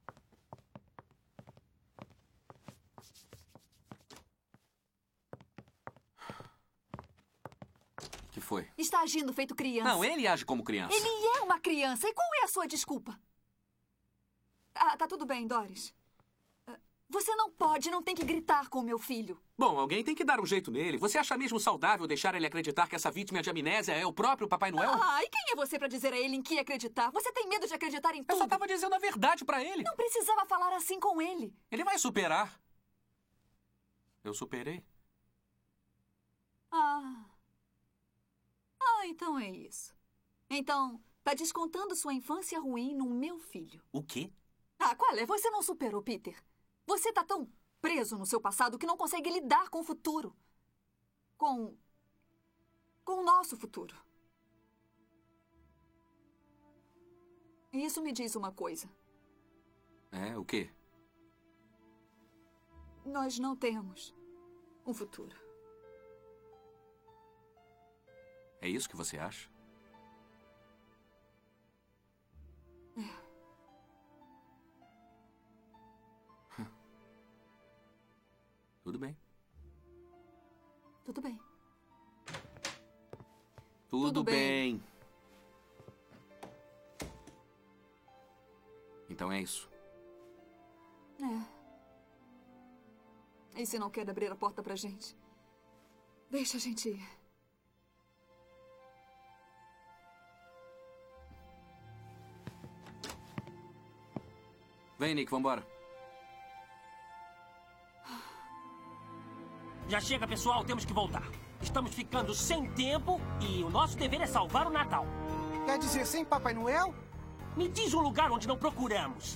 O que foi? Está agindo feito criança. Não, ele age como criança. Ele é uma criança. E qual é a sua desculpa? Tá tudo bem, Doris. Você não tem que gritar com o meu filho. Bom, alguém tem que dar um jeito nele. Você acha mesmo saudável deixar ele acreditar que essa vítima de amnésia é o próprio Papai Noel? E quem é você pra dizer a ele em que acreditar? Você tem medo de acreditar em tudo? Eu só tava dizendo a verdade pra ele. Não precisava falar assim com ele. Ele vai superar. Eu superei. Então é isso. Então, tá descontando sua infância ruim no meu filho. O quê? Qual é? Você não superou, Peter. Você tá tão preso no seu passado que não consegue lidar com o futuro. Com o nosso futuro. E isso me diz uma coisa. O quê? Nós não temos um futuro. É isso que você acha? Tudo bem. Tudo bem. Tudo bem. Então é isso. E se não quer abrir a porta pra gente? Deixa a gente ir. Vem, Nick, vambora. Já chega, pessoal, temos que voltar. Estamos ficando sem tempo e o nosso dever é salvar o Natal. Quer dizer, sem Papai Noel? Me diz um lugar onde não procuramos.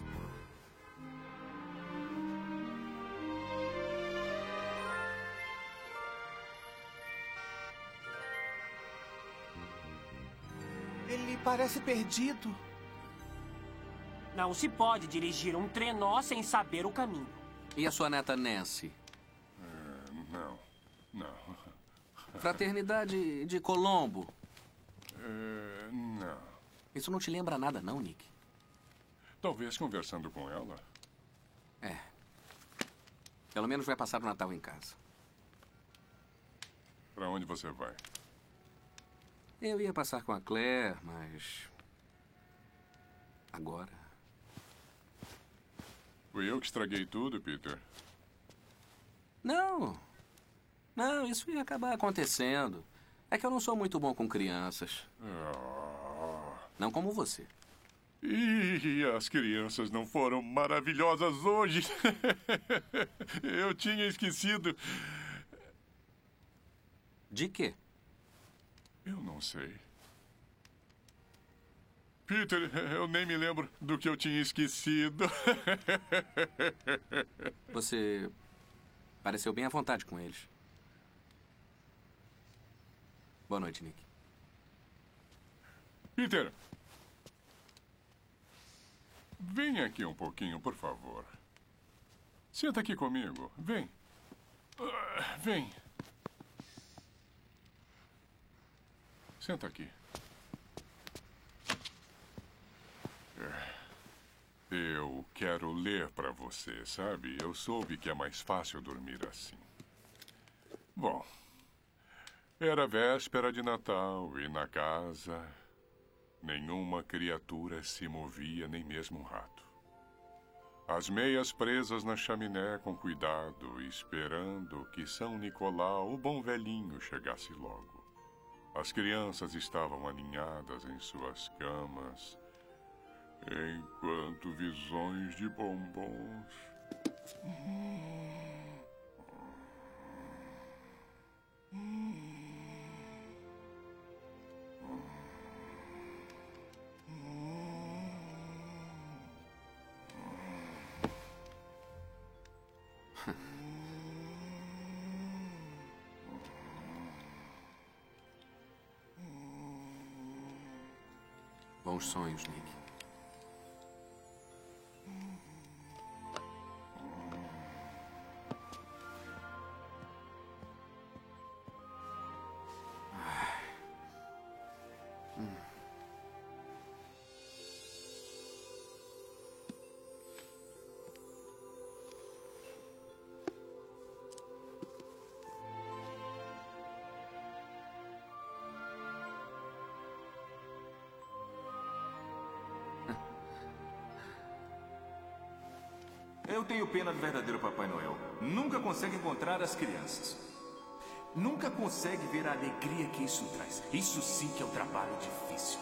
Ele parece perdido. Não se pode dirigir um trenó sem saber o caminho. E a sua neta Nancy? Não. Fraternidade de Colombo? Não. Isso não te lembra nada, não, Nick? Talvez conversando com ela. Pelo menos vai passar o Natal em casa. Pra onde você vai? Eu ia passar com a Claire, mas... agora... Fui eu que estraguei tudo, Peter? Não, isso ia acabar acontecendo. É que eu não sou muito bom com crianças. Não como você. E as crianças não foram maravilhosas hoje? Eu tinha esquecido. De quê? Eu não sei. Peter, eu nem me lembro do que eu tinha esquecido. Você pareceu bem à vontade com eles. Boa noite, Nick. Peter! Vem aqui um pouquinho, por favor. Senta aqui comigo. Vem. Vem. Senta aqui. Eu quero ler para você, sabe? Eu soube que é mais fácil dormir assim. Bom, era véspera de Natal e na casa nenhuma criatura se movia, nem mesmo um rato. As meias presas na chaminé com cuidado, esperando que São Nicolau, o bom velhinho, chegasse logo. As crianças estavam aninhadas em suas camas, enquanto visões de bombons... Bons sonhos, Nick. Eu tenho pena do verdadeiro Papai Noel. Nunca consegue encontrar as crianças. Nunca consegue ver a alegria que isso traz. Isso sim que é um trabalho difícil.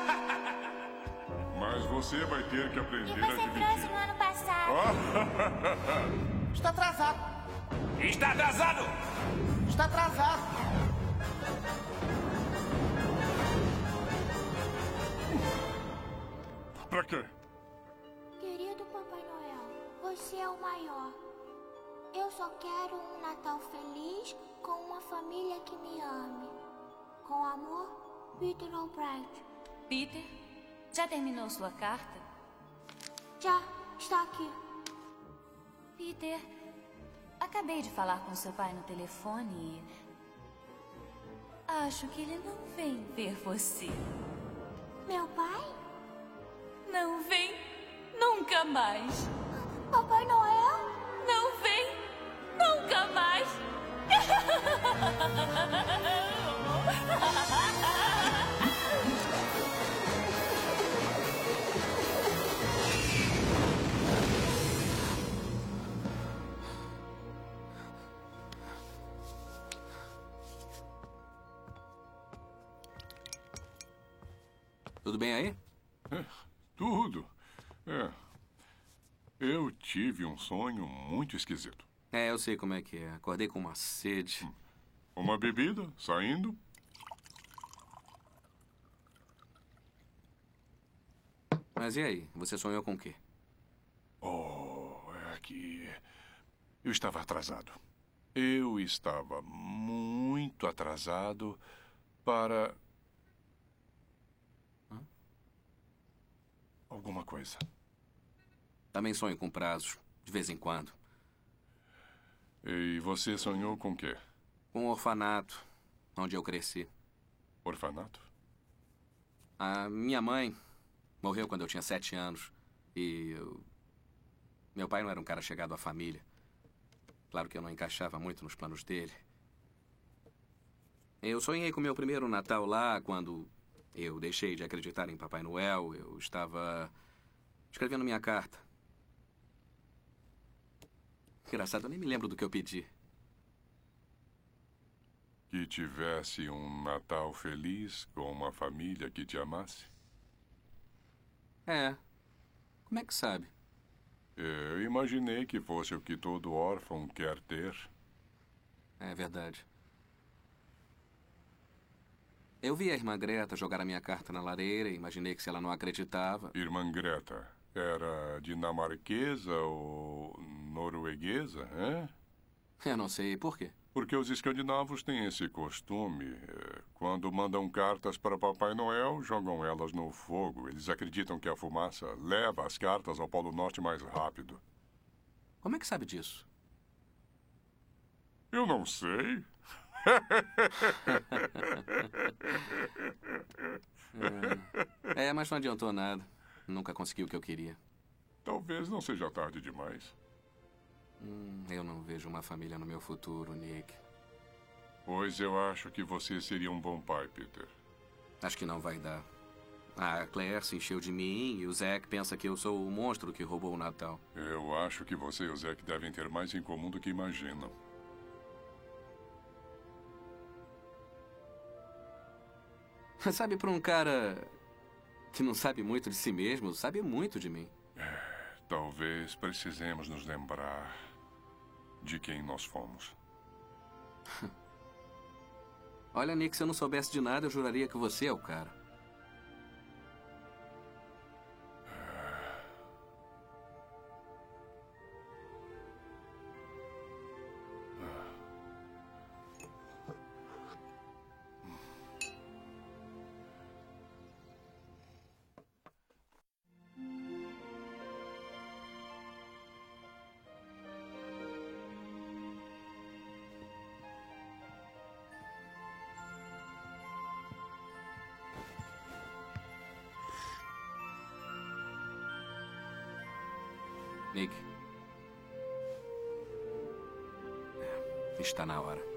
Mas você vai ter que aprender E a você dividir. trouxe no ano passado. Está atrasado. Está atrasado! Está atrasado. Pra quê? Querido Papai Noel, você é o maior. Eu só quero um Natal feliz com uma família que me ame. Com amor, Peter Albright. Peter, já terminou sua carta? Já, está aqui. Peter, acabei de falar com seu pai no telefone e... acho que ele não vem ver você. Meu pai? Não vem nunca mais. Papai Noel? Não vem nunca mais. Tudo bem aí? Tudo. Eu tive um sonho muito esquisito. Eu sei como é que é. Acordei com uma sede. Uma bebida, saindo. Mas e aí? Você sonhou com o quê? É que eu estava atrasado. Eu estava muito atrasado para... alguma coisa. Também sonho com prazos, de vez em quando. E você sonhou com o quê? Com um orfanato, onde eu cresci. Orfanato? A minha mãe morreu quando eu tinha 7 anos. Meu pai não era um cara chegado à família. Claro que eu não encaixava muito nos planos dele. Eu sonhei com meu primeiro Natal lá quando eu deixei de acreditar em Papai Noel. Eu estava escrevendo minha carta. Engraçado, eu nem me lembro do que eu pedi. Que tivesse um Natal feliz com uma família que te amasse? Como é que sabe? Eu imaginei que fosse o que todo órfão quer ter. É verdade. Eu vi a irmã Greta jogar a minha carta na lareira e imaginei que se ela não acreditava... Irmã Greta era dinamarquesa ou norueguesa, hein? Eu não sei. Por quê? Porque os escandinavos têm esse costume. Quando mandam cartas para Papai Noel, jogam elas no fogo. Eles acreditam que a fumaça leva as cartas ao Polo Norte mais rápido. Como é que sabe disso? Eu não sei. Mas não adiantou nada. Nunca consegui o que eu queria. Talvez não seja tarde demais. Eu não vejo uma família no meu futuro, Nick. Pois eu acho que você seria um bom pai, Peter. Acho que não vai dar. A Claire se encheu de mim e o Zack pensa que eu sou o monstro que roubou o Natal. Eu acho que você e o Zack devem ter mais em comum do que imaginam. Sabe, para um cara que não sabe muito de si mesmo, sabe muito de mim. Talvez precisemos nos lembrar de quem nós fomos. Olha, Nick, se eu não soubesse de nada, eu juraria que você é o cara. Nick. Está na hora.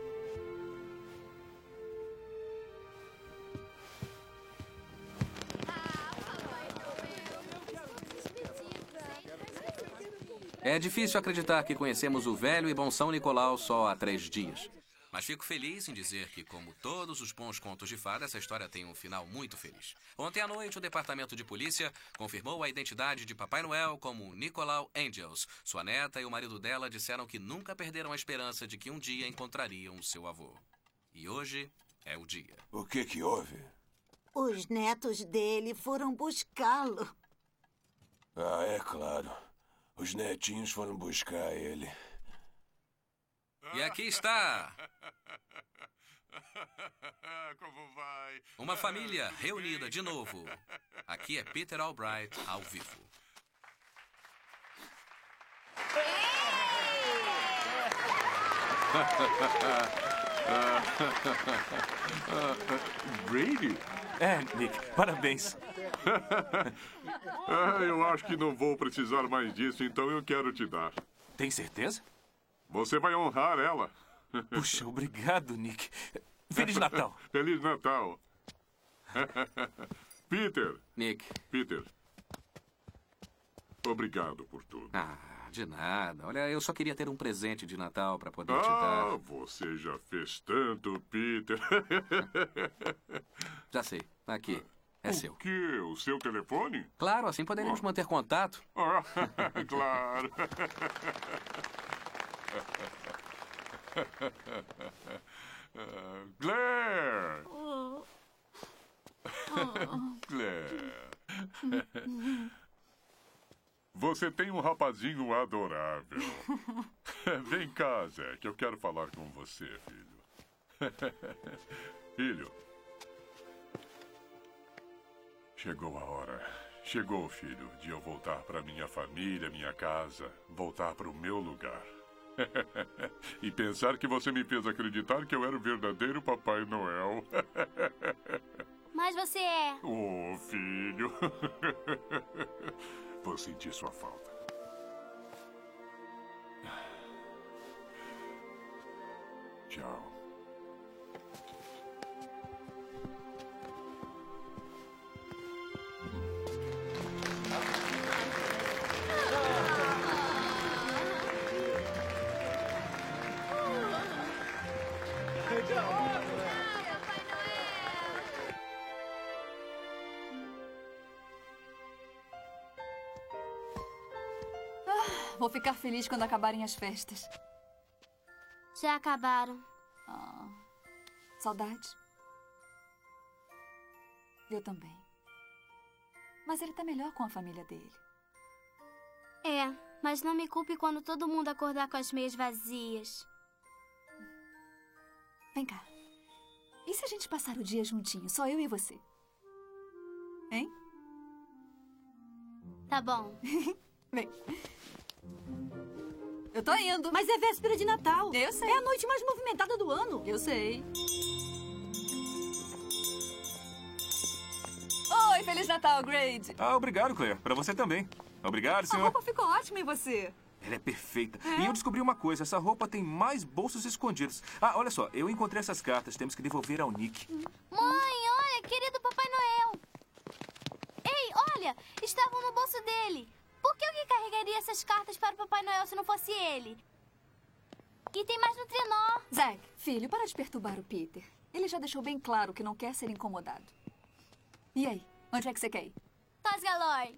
É difícil acreditar que conhecemos o velho e bom São Nicolau só há 3 dias. Mas fico feliz em dizer que, como todos os bons contos de fada, essa história tem um final muito feliz. Ontem à noite, o Departamento de Polícia confirmou a identidade de Papai Noel como Nicolau Angels. Sua neta e o marido dela disseram que nunca perderam a esperança de que um dia encontrariam o seu avô. E hoje é o dia. O que houve? Os netos dele foram buscá-lo. Ah, é claro. Os netinhos foram buscar ele. E aqui está... Como vai? Uma família reunida de novo. Aqui é Peter Albright ao vivo. Brady? É, Nick, parabéns. Eu acho que não vou precisar mais disso, então eu quero te dar. Tem certeza? Você vai honrar ela. Puxa, obrigado, Nick. Feliz Natal. Feliz Natal. Peter. Nick. Peter. Obrigado por tudo. Ah, de nada. Olha, eu só queria ter um presente de Natal para poder te dar. Ah, você já fez tanto, Peter. Já sei. Aqui. É seu. O quê? O seu telefone? Claro, assim poderemos manter contato. Ah, claro. Claire! Claire. Você tem um rapazinho adorável. Vem cá, Zé, que eu quero falar com você, filho. Filho. Chegou a hora. Chegou, filho, de eu voltar para minha família, minha casa, voltar para o meu lugar. E pensar que você me fez acreditar que eu era o verdadeiro Papai Noel. Mas você é. Oh, filho. Vou sentir sua falta. Tchau. Vou ficar feliz quando acabarem as festas. Já acabaram. Saudade? Eu também. Mas ele tá melhor com a família dele. É, mas não me culpe quando todo mundo acordar com as meias vazias. Vem cá. E se a gente passar o dia juntinho, só eu e você? Hein? Tá bom. Vem. Eu tô indo. Mas é véspera de Natal. Eu sei. É a noite mais movimentada do ano. Eu sei. Oi, Feliz Natal, Grade. Ah, obrigado, Claire. Pra você também. Obrigado, senhor. A roupa ficou ótima em você. Ela é perfeita. E eu descobri uma coisa. Essa roupa tem mais bolsos escondidos. Ah, olha só. Eu encontrei essas cartas. Temos que devolver ao Nick. Mãe, olha, querido Papai Noel. Ei, olha, estavam no bolso dele. Por que alguém carregaria essas cartas para o Papai Noel se não fosse ele? E tem mais no trenó. Zack, filho, para de perturbar o Peter. Ele já deixou bem claro que não quer ser incomodado. E aí, onde é que você quer ir? Toys Galore.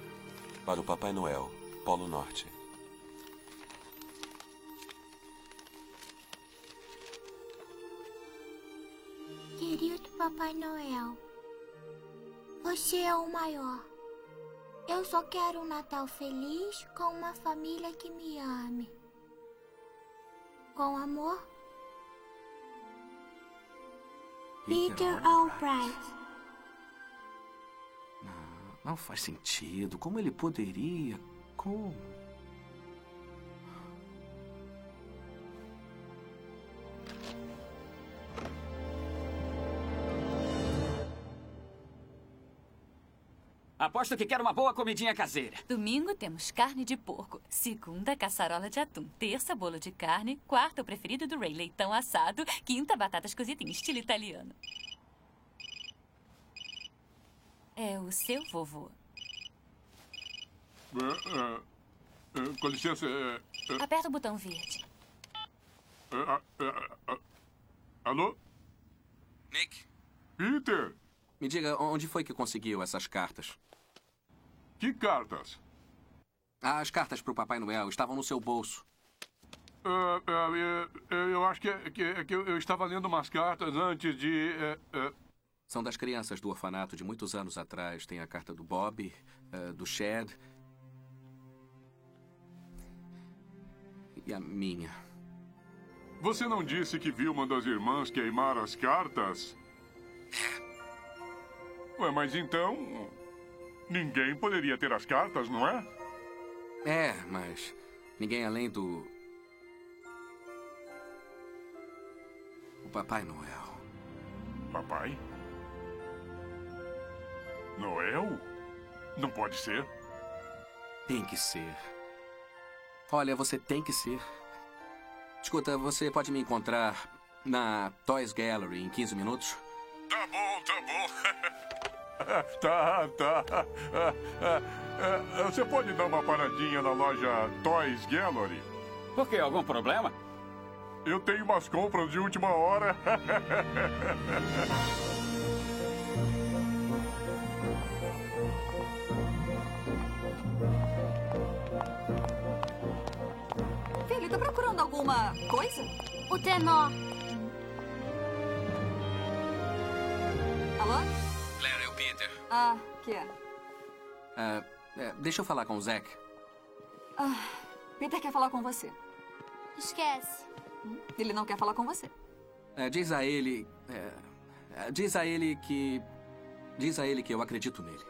Para o Papai Noel, Polo Norte. Papai Noel. Você é o maior. Eu só quero um Natal feliz com uma família que me ame. Com amor, Peter Albright. Não faz sentido. Como ele poderia? Como? Aposto que quer uma boa comidinha caseira. Domingo temos carne de porco. Segunda, caçarola de atum. Terça, bolo de carne. Quarta, o preferido do Ray, leitão assado. Quinta, batatas cozidas em estilo italiano. É o seu vovô. Com licença. Aperta o botão verde. Alô? Nick. Peter. Me diga, onde foi que conseguiu essas cartas? Que cartas? As cartas para o Papai Noel estavam no seu bolso. Eu acho que eu estava lendo umas cartas antes de... São das crianças do orfanato de muitos anos atrás. Tem a carta do Bob, do Chad e a minha. Você não disse que viu uma das irmãs queimar as cartas? Ué, mas então... ninguém poderia ter as cartas, não é? É, mas ninguém além do... o Papai Noel. Papai? Noel? Não pode ser. Tem que ser. Olha, você tem que ser. Escuta, você pode me encontrar na Toys Gallery em 15 minutos? Tá bom, tá bom. Tá. Você pode dar uma paradinha na loja Toys Gallery? Por quê? Algum problema? Eu tenho umas compras de última hora. Filho, tá procurando alguma coisa? O trenó. Alô? Claire, é o Peter. Ah, que é? Deixa eu falar com o Zack. Peter quer falar com você. Esquece. Ele não quer falar com você. Diz a ele que eu acredito nele.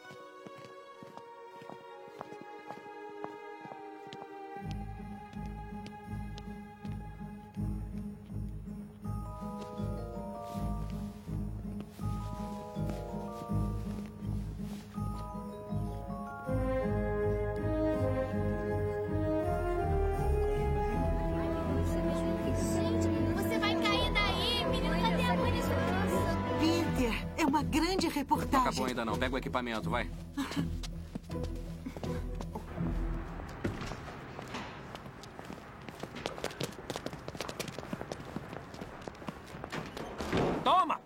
Você vai cair daí, menino. Cadê a mãe desse Peter, é uma grande reportagem. Não acabou ainda não. Pega o equipamento, vai. Toma!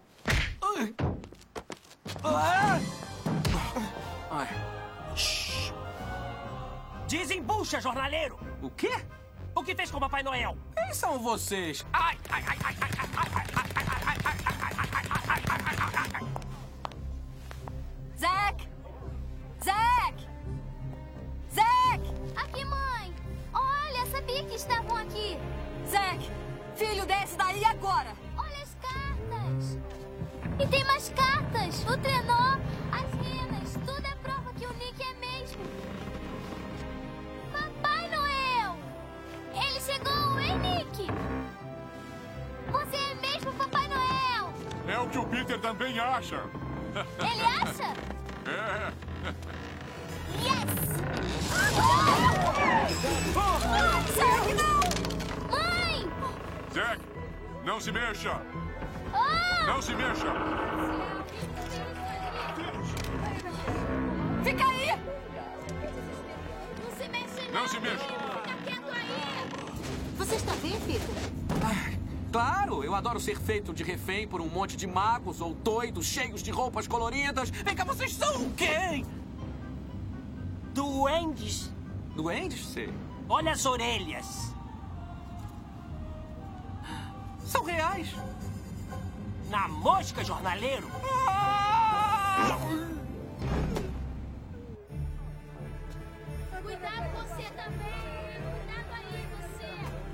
Ai. Desembucha, jornaleiro! O quê? O que fez com o Papai Noel? Quem são vocês? Ai! Zack! Zack! Zack! Aqui, mãe! Olha, sabia que estavam aqui. Zack! Filho, desce daí agora! Olha as cartas! E tem mais cartas! O trenó, as renas, tudo é prova que o Nick é mesmo. Papai Noel! Ele chegou, hein, Nick? Você é mesmo Papai Noel! É o que o Peter também acha. Ele acha? É. Yes! Zack, não! Mãe! Zack, não se mexa. Ah! Não se mexa. Fica aí! Não se mexe, Não se mexa. Fica quieto aí! Você está bem, Peter? Claro, eu adoro ser feito de refém por um monte de magos ou doidos cheios de roupas coloridas. Vem cá, vocês são quem? Duendes! Duendes? Sei. Olha as orelhas! São reais. Na mosca, jornaleiro! Cuidado você também! Cuidado aí, você!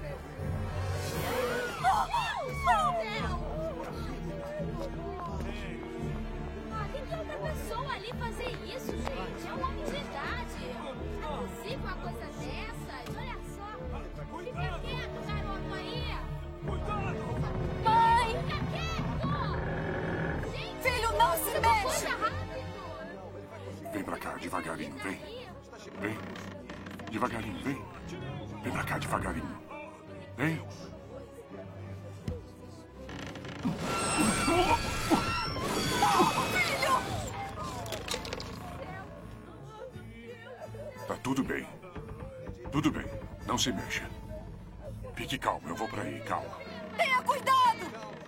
Que outra pessoa ali fazer isso, gente? É um homem de idade. Não é possível uma coisa dessas. Olha só. Fica quieto, garoto aí. Mãe! Fica quieto! Gente, filho, não se mexe! Coisa rápido! Vem pra cá, devagarinho, vem. Vem. Devagarinho, vem. Vem pra cá, devagarinho. Vem. Tá tudo bem. Tudo bem. Não se mexa. Fique calmo, eu vou pra aí, calma. Tenha cuidado!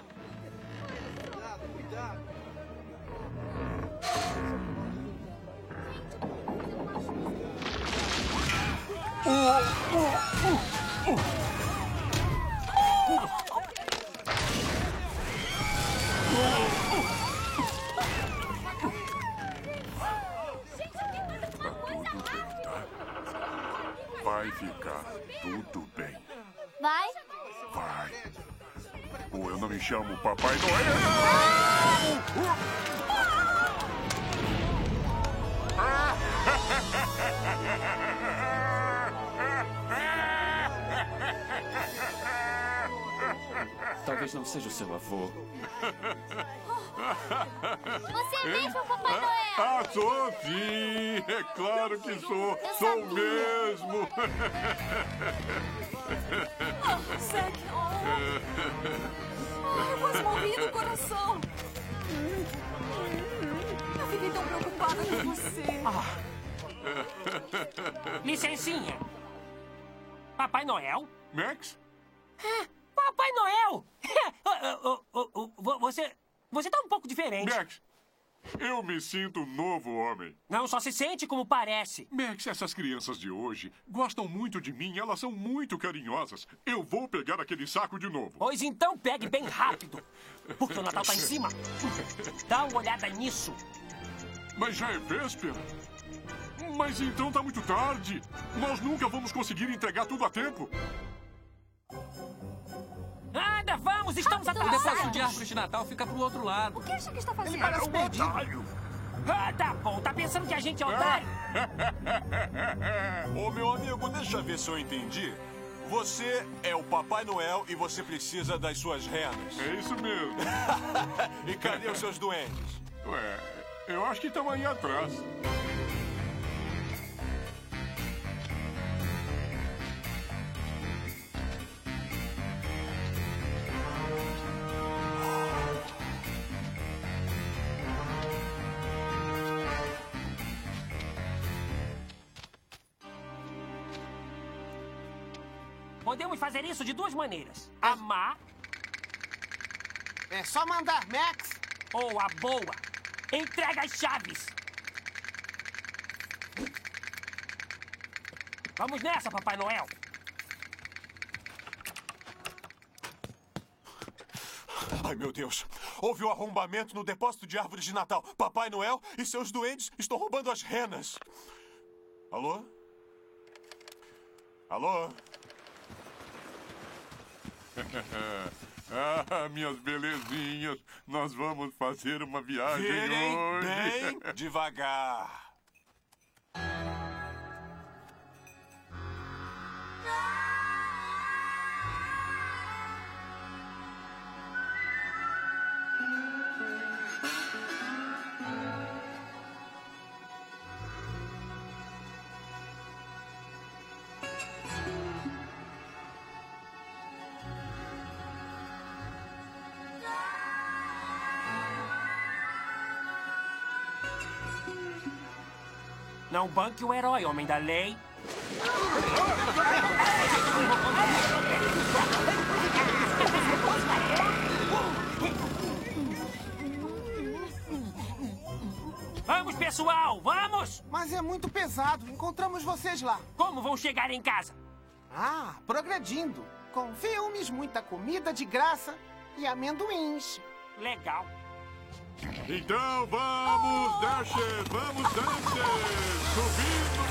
Vai ficar tudo bem. Vai? Vai. Ou eu não me chamo Papai Noel. Talvez não seja o seu avô. Você é mesmo o Papai Noel? Ah, sou sim! É claro que sou! Sou mesmo! Zack, eu quase morri do coração. Eu fiquei tão preocupada com você. Licencinha. Papai Noel? Max? Papai Noel! Você tá um pouco diferente. Max, eu me sinto um novo homem. Não só se sente como parece. Max, essas crianças de hoje gostam muito de mim, elas são muito carinhosas. Eu vou pegar aquele saco de novo. Pois então pegue bem rápido, porque o Natal tá em cima. Dá uma olhada nisso. Mas já é véspera. Mas então tá muito tarde. Nós nunca vamos conseguir entregar tudo a tempo. Anda, vamos, estamos O atrasados. depósito de árvores de Natal fica pro outro lado. O que acha que está fazendo? Ele parece perdido. Tá bom, tá pensando que a gente é otário? Ô, meu amigo, deixa eu ver se eu entendi. Você é o Papai Noel e você precisa das suas renas. É isso mesmo. E cadê os seus duendes? Ué, eu acho que estão aí atrás. Podemos fazer isso de duas maneiras. A má É só mandar, Max. ou a boa. Entrega as chaves. Vamos nessa, Papai Noel. Ai, meu Deus. Houve um arrombamento no depósito de árvores de Natal. Papai Noel e seus duendes estão roubando as renas. Alô? Alô? Ah, minhas belezinhas, nós vamos fazer uma viagem Virem hoje. bem devagar. Não banque o herói, homem da lei. Vamos, pessoal, vamos! Mas é muito pesado. Encontramos vocês lá. Como vão chegar em casa? Progredindo. Com filmes, muita comida de graça e amendoins. Legal. Então vamos, Dasher! Vamos, Dasher! Subindo!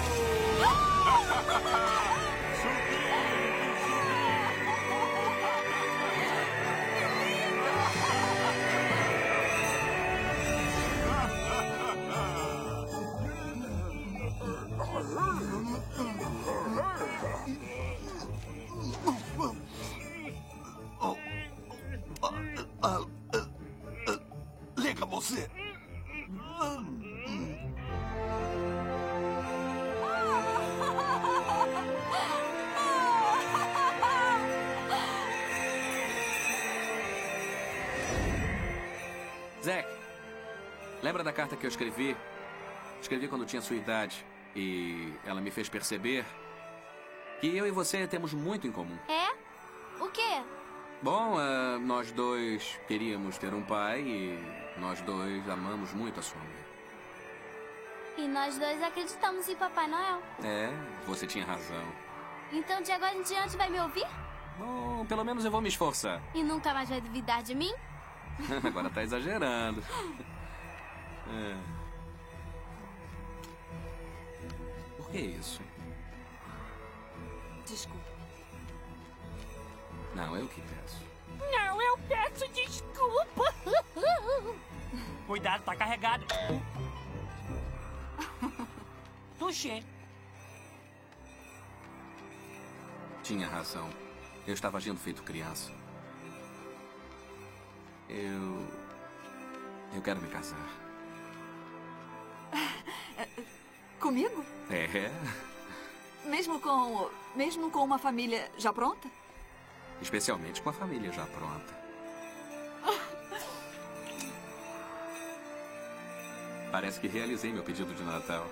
Liga você! Zack, lembra da carta que eu escrevi? Escrevi quando tinha sua idade. E ela me fez perceber que eu e você temos muito em comum. É? O quê? Bom, nós dois queríamos ter um pai e nós dois amamos muito a sua mãe. E nós dois acreditamos em Papai Noel. É, você tinha razão. Então de agora em diante vai me ouvir? Bom, pelo menos eu vou me esforçar. E nunca mais vai duvidar de mim? Agora tá exagerando. Por que isso? Desculpa. Não, eu que peço. Não, eu peço desculpa. Cuidado, tá carregado. Tuxê. Tinha razão. Eu estava agindo feito criança. Eu quero me casar. Comigo? É? Mesmo com uma família já pronta? Especialmente com a família já pronta. Parece que realizei meu pedido de Natal.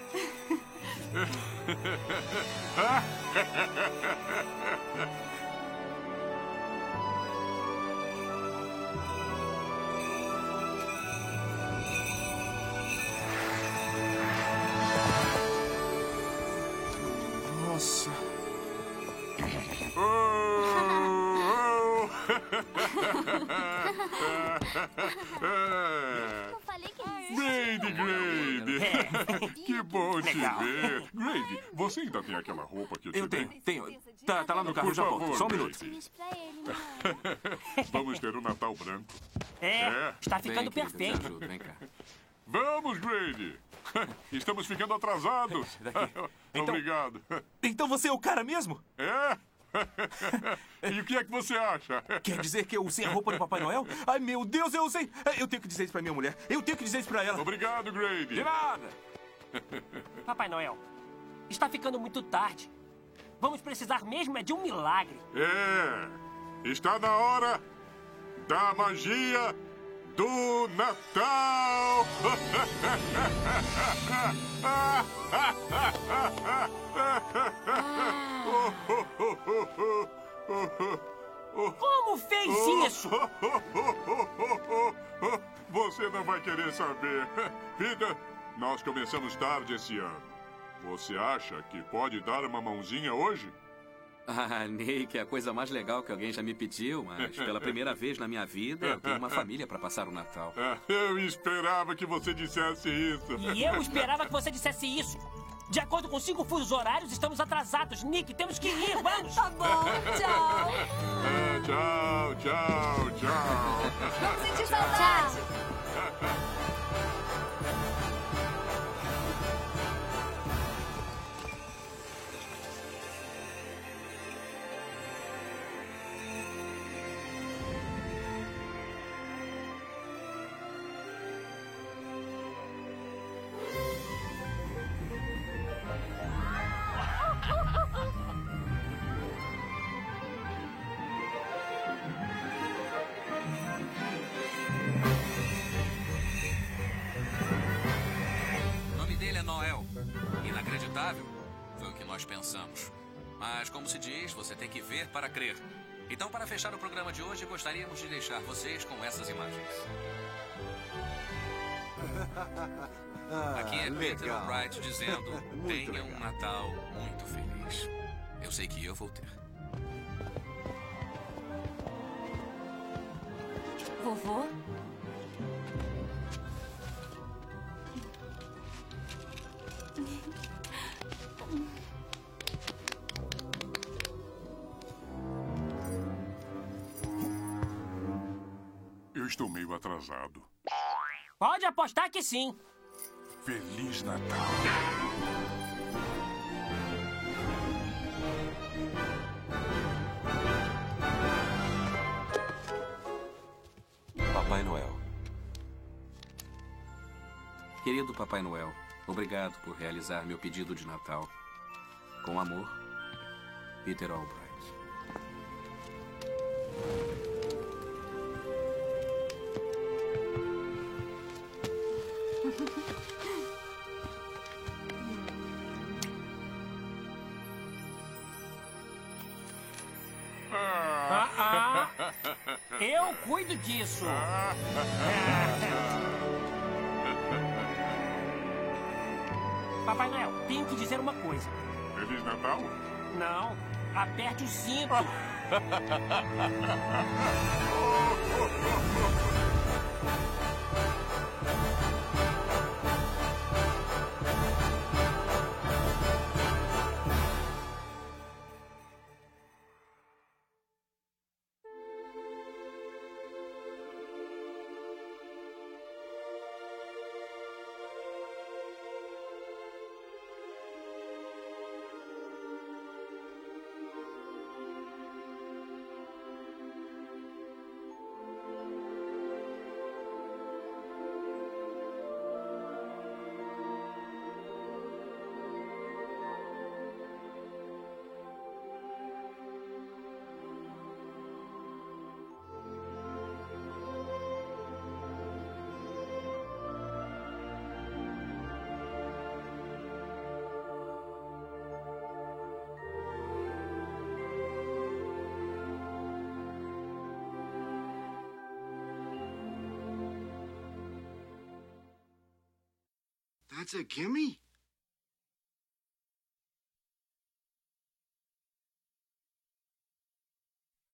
Nossa. Grady! Que bom te ver. Grady, você ainda tem aquela roupa que eu te Eu dei? tenho. Tá lá no carro, Por já favor, volto. Só um Grady. minuto. Vamos ter um Natal branco. Está ficando Vem, querido, perfeito. te ajudo, vem cá. Vamos, Grady! Estamos ficando atrasados. Obrigado. Então você é o cara mesmo? É? E o que é que você acha? Quer dizer que eu usei a roupa do Papai Noel? Ai, meu Deus, eu usei! Eu tenho que dizer isso pra minha mulher. Eu tenho que dizer isso pra ela. Obrigado, Grady. De nada! Papai Noel, está ficando muito tarde. Vamos precisar mesmo é de um milagre. Está na hora da magia do Natal! Como fez isso? Você não vai querer saber. Vida, nós começamos tarde esse ano. Você acha que pode dar uma mãozinha hoje? Ah, Nick, é a coisa mais legal que alguém já me pediu, mas pela primeira vez na minha vida eu tenho uma família para passar o Natal. Eu esperava que você dissesse isso. E eu esperava que você dissesse isso. De acordo com 5 fusos horários, estamos atrasados. Nick, temos que ir, vamos! Tá bom, tchau. Tchau, tchau, tchau. Vamos sentir saudade. O nome dele é Noel. Inacreditável? Foi o que nós pensamos. Mas, como se diz, você tem que ver para crer. Então, para fechar o programa de hoje, gostaríamos de deixar vocês com essas imagens. Aqui é Peter Albright dizendo: tenha um Natal muito feliz. Eu sei que eu vou ter. Vovô? Eu estou meio atrasado. Pode apostar que sim. Feliz Natal. Papai Noel. Querido Papai Noel, obrigado por realizar meu pedido de Natal. Com amor, Peter Albright. Eu cuido disso. Papai Noel, tenho que dizer uma coisa. Feliz Natal? Não, aperte o cinto. That's a gimme?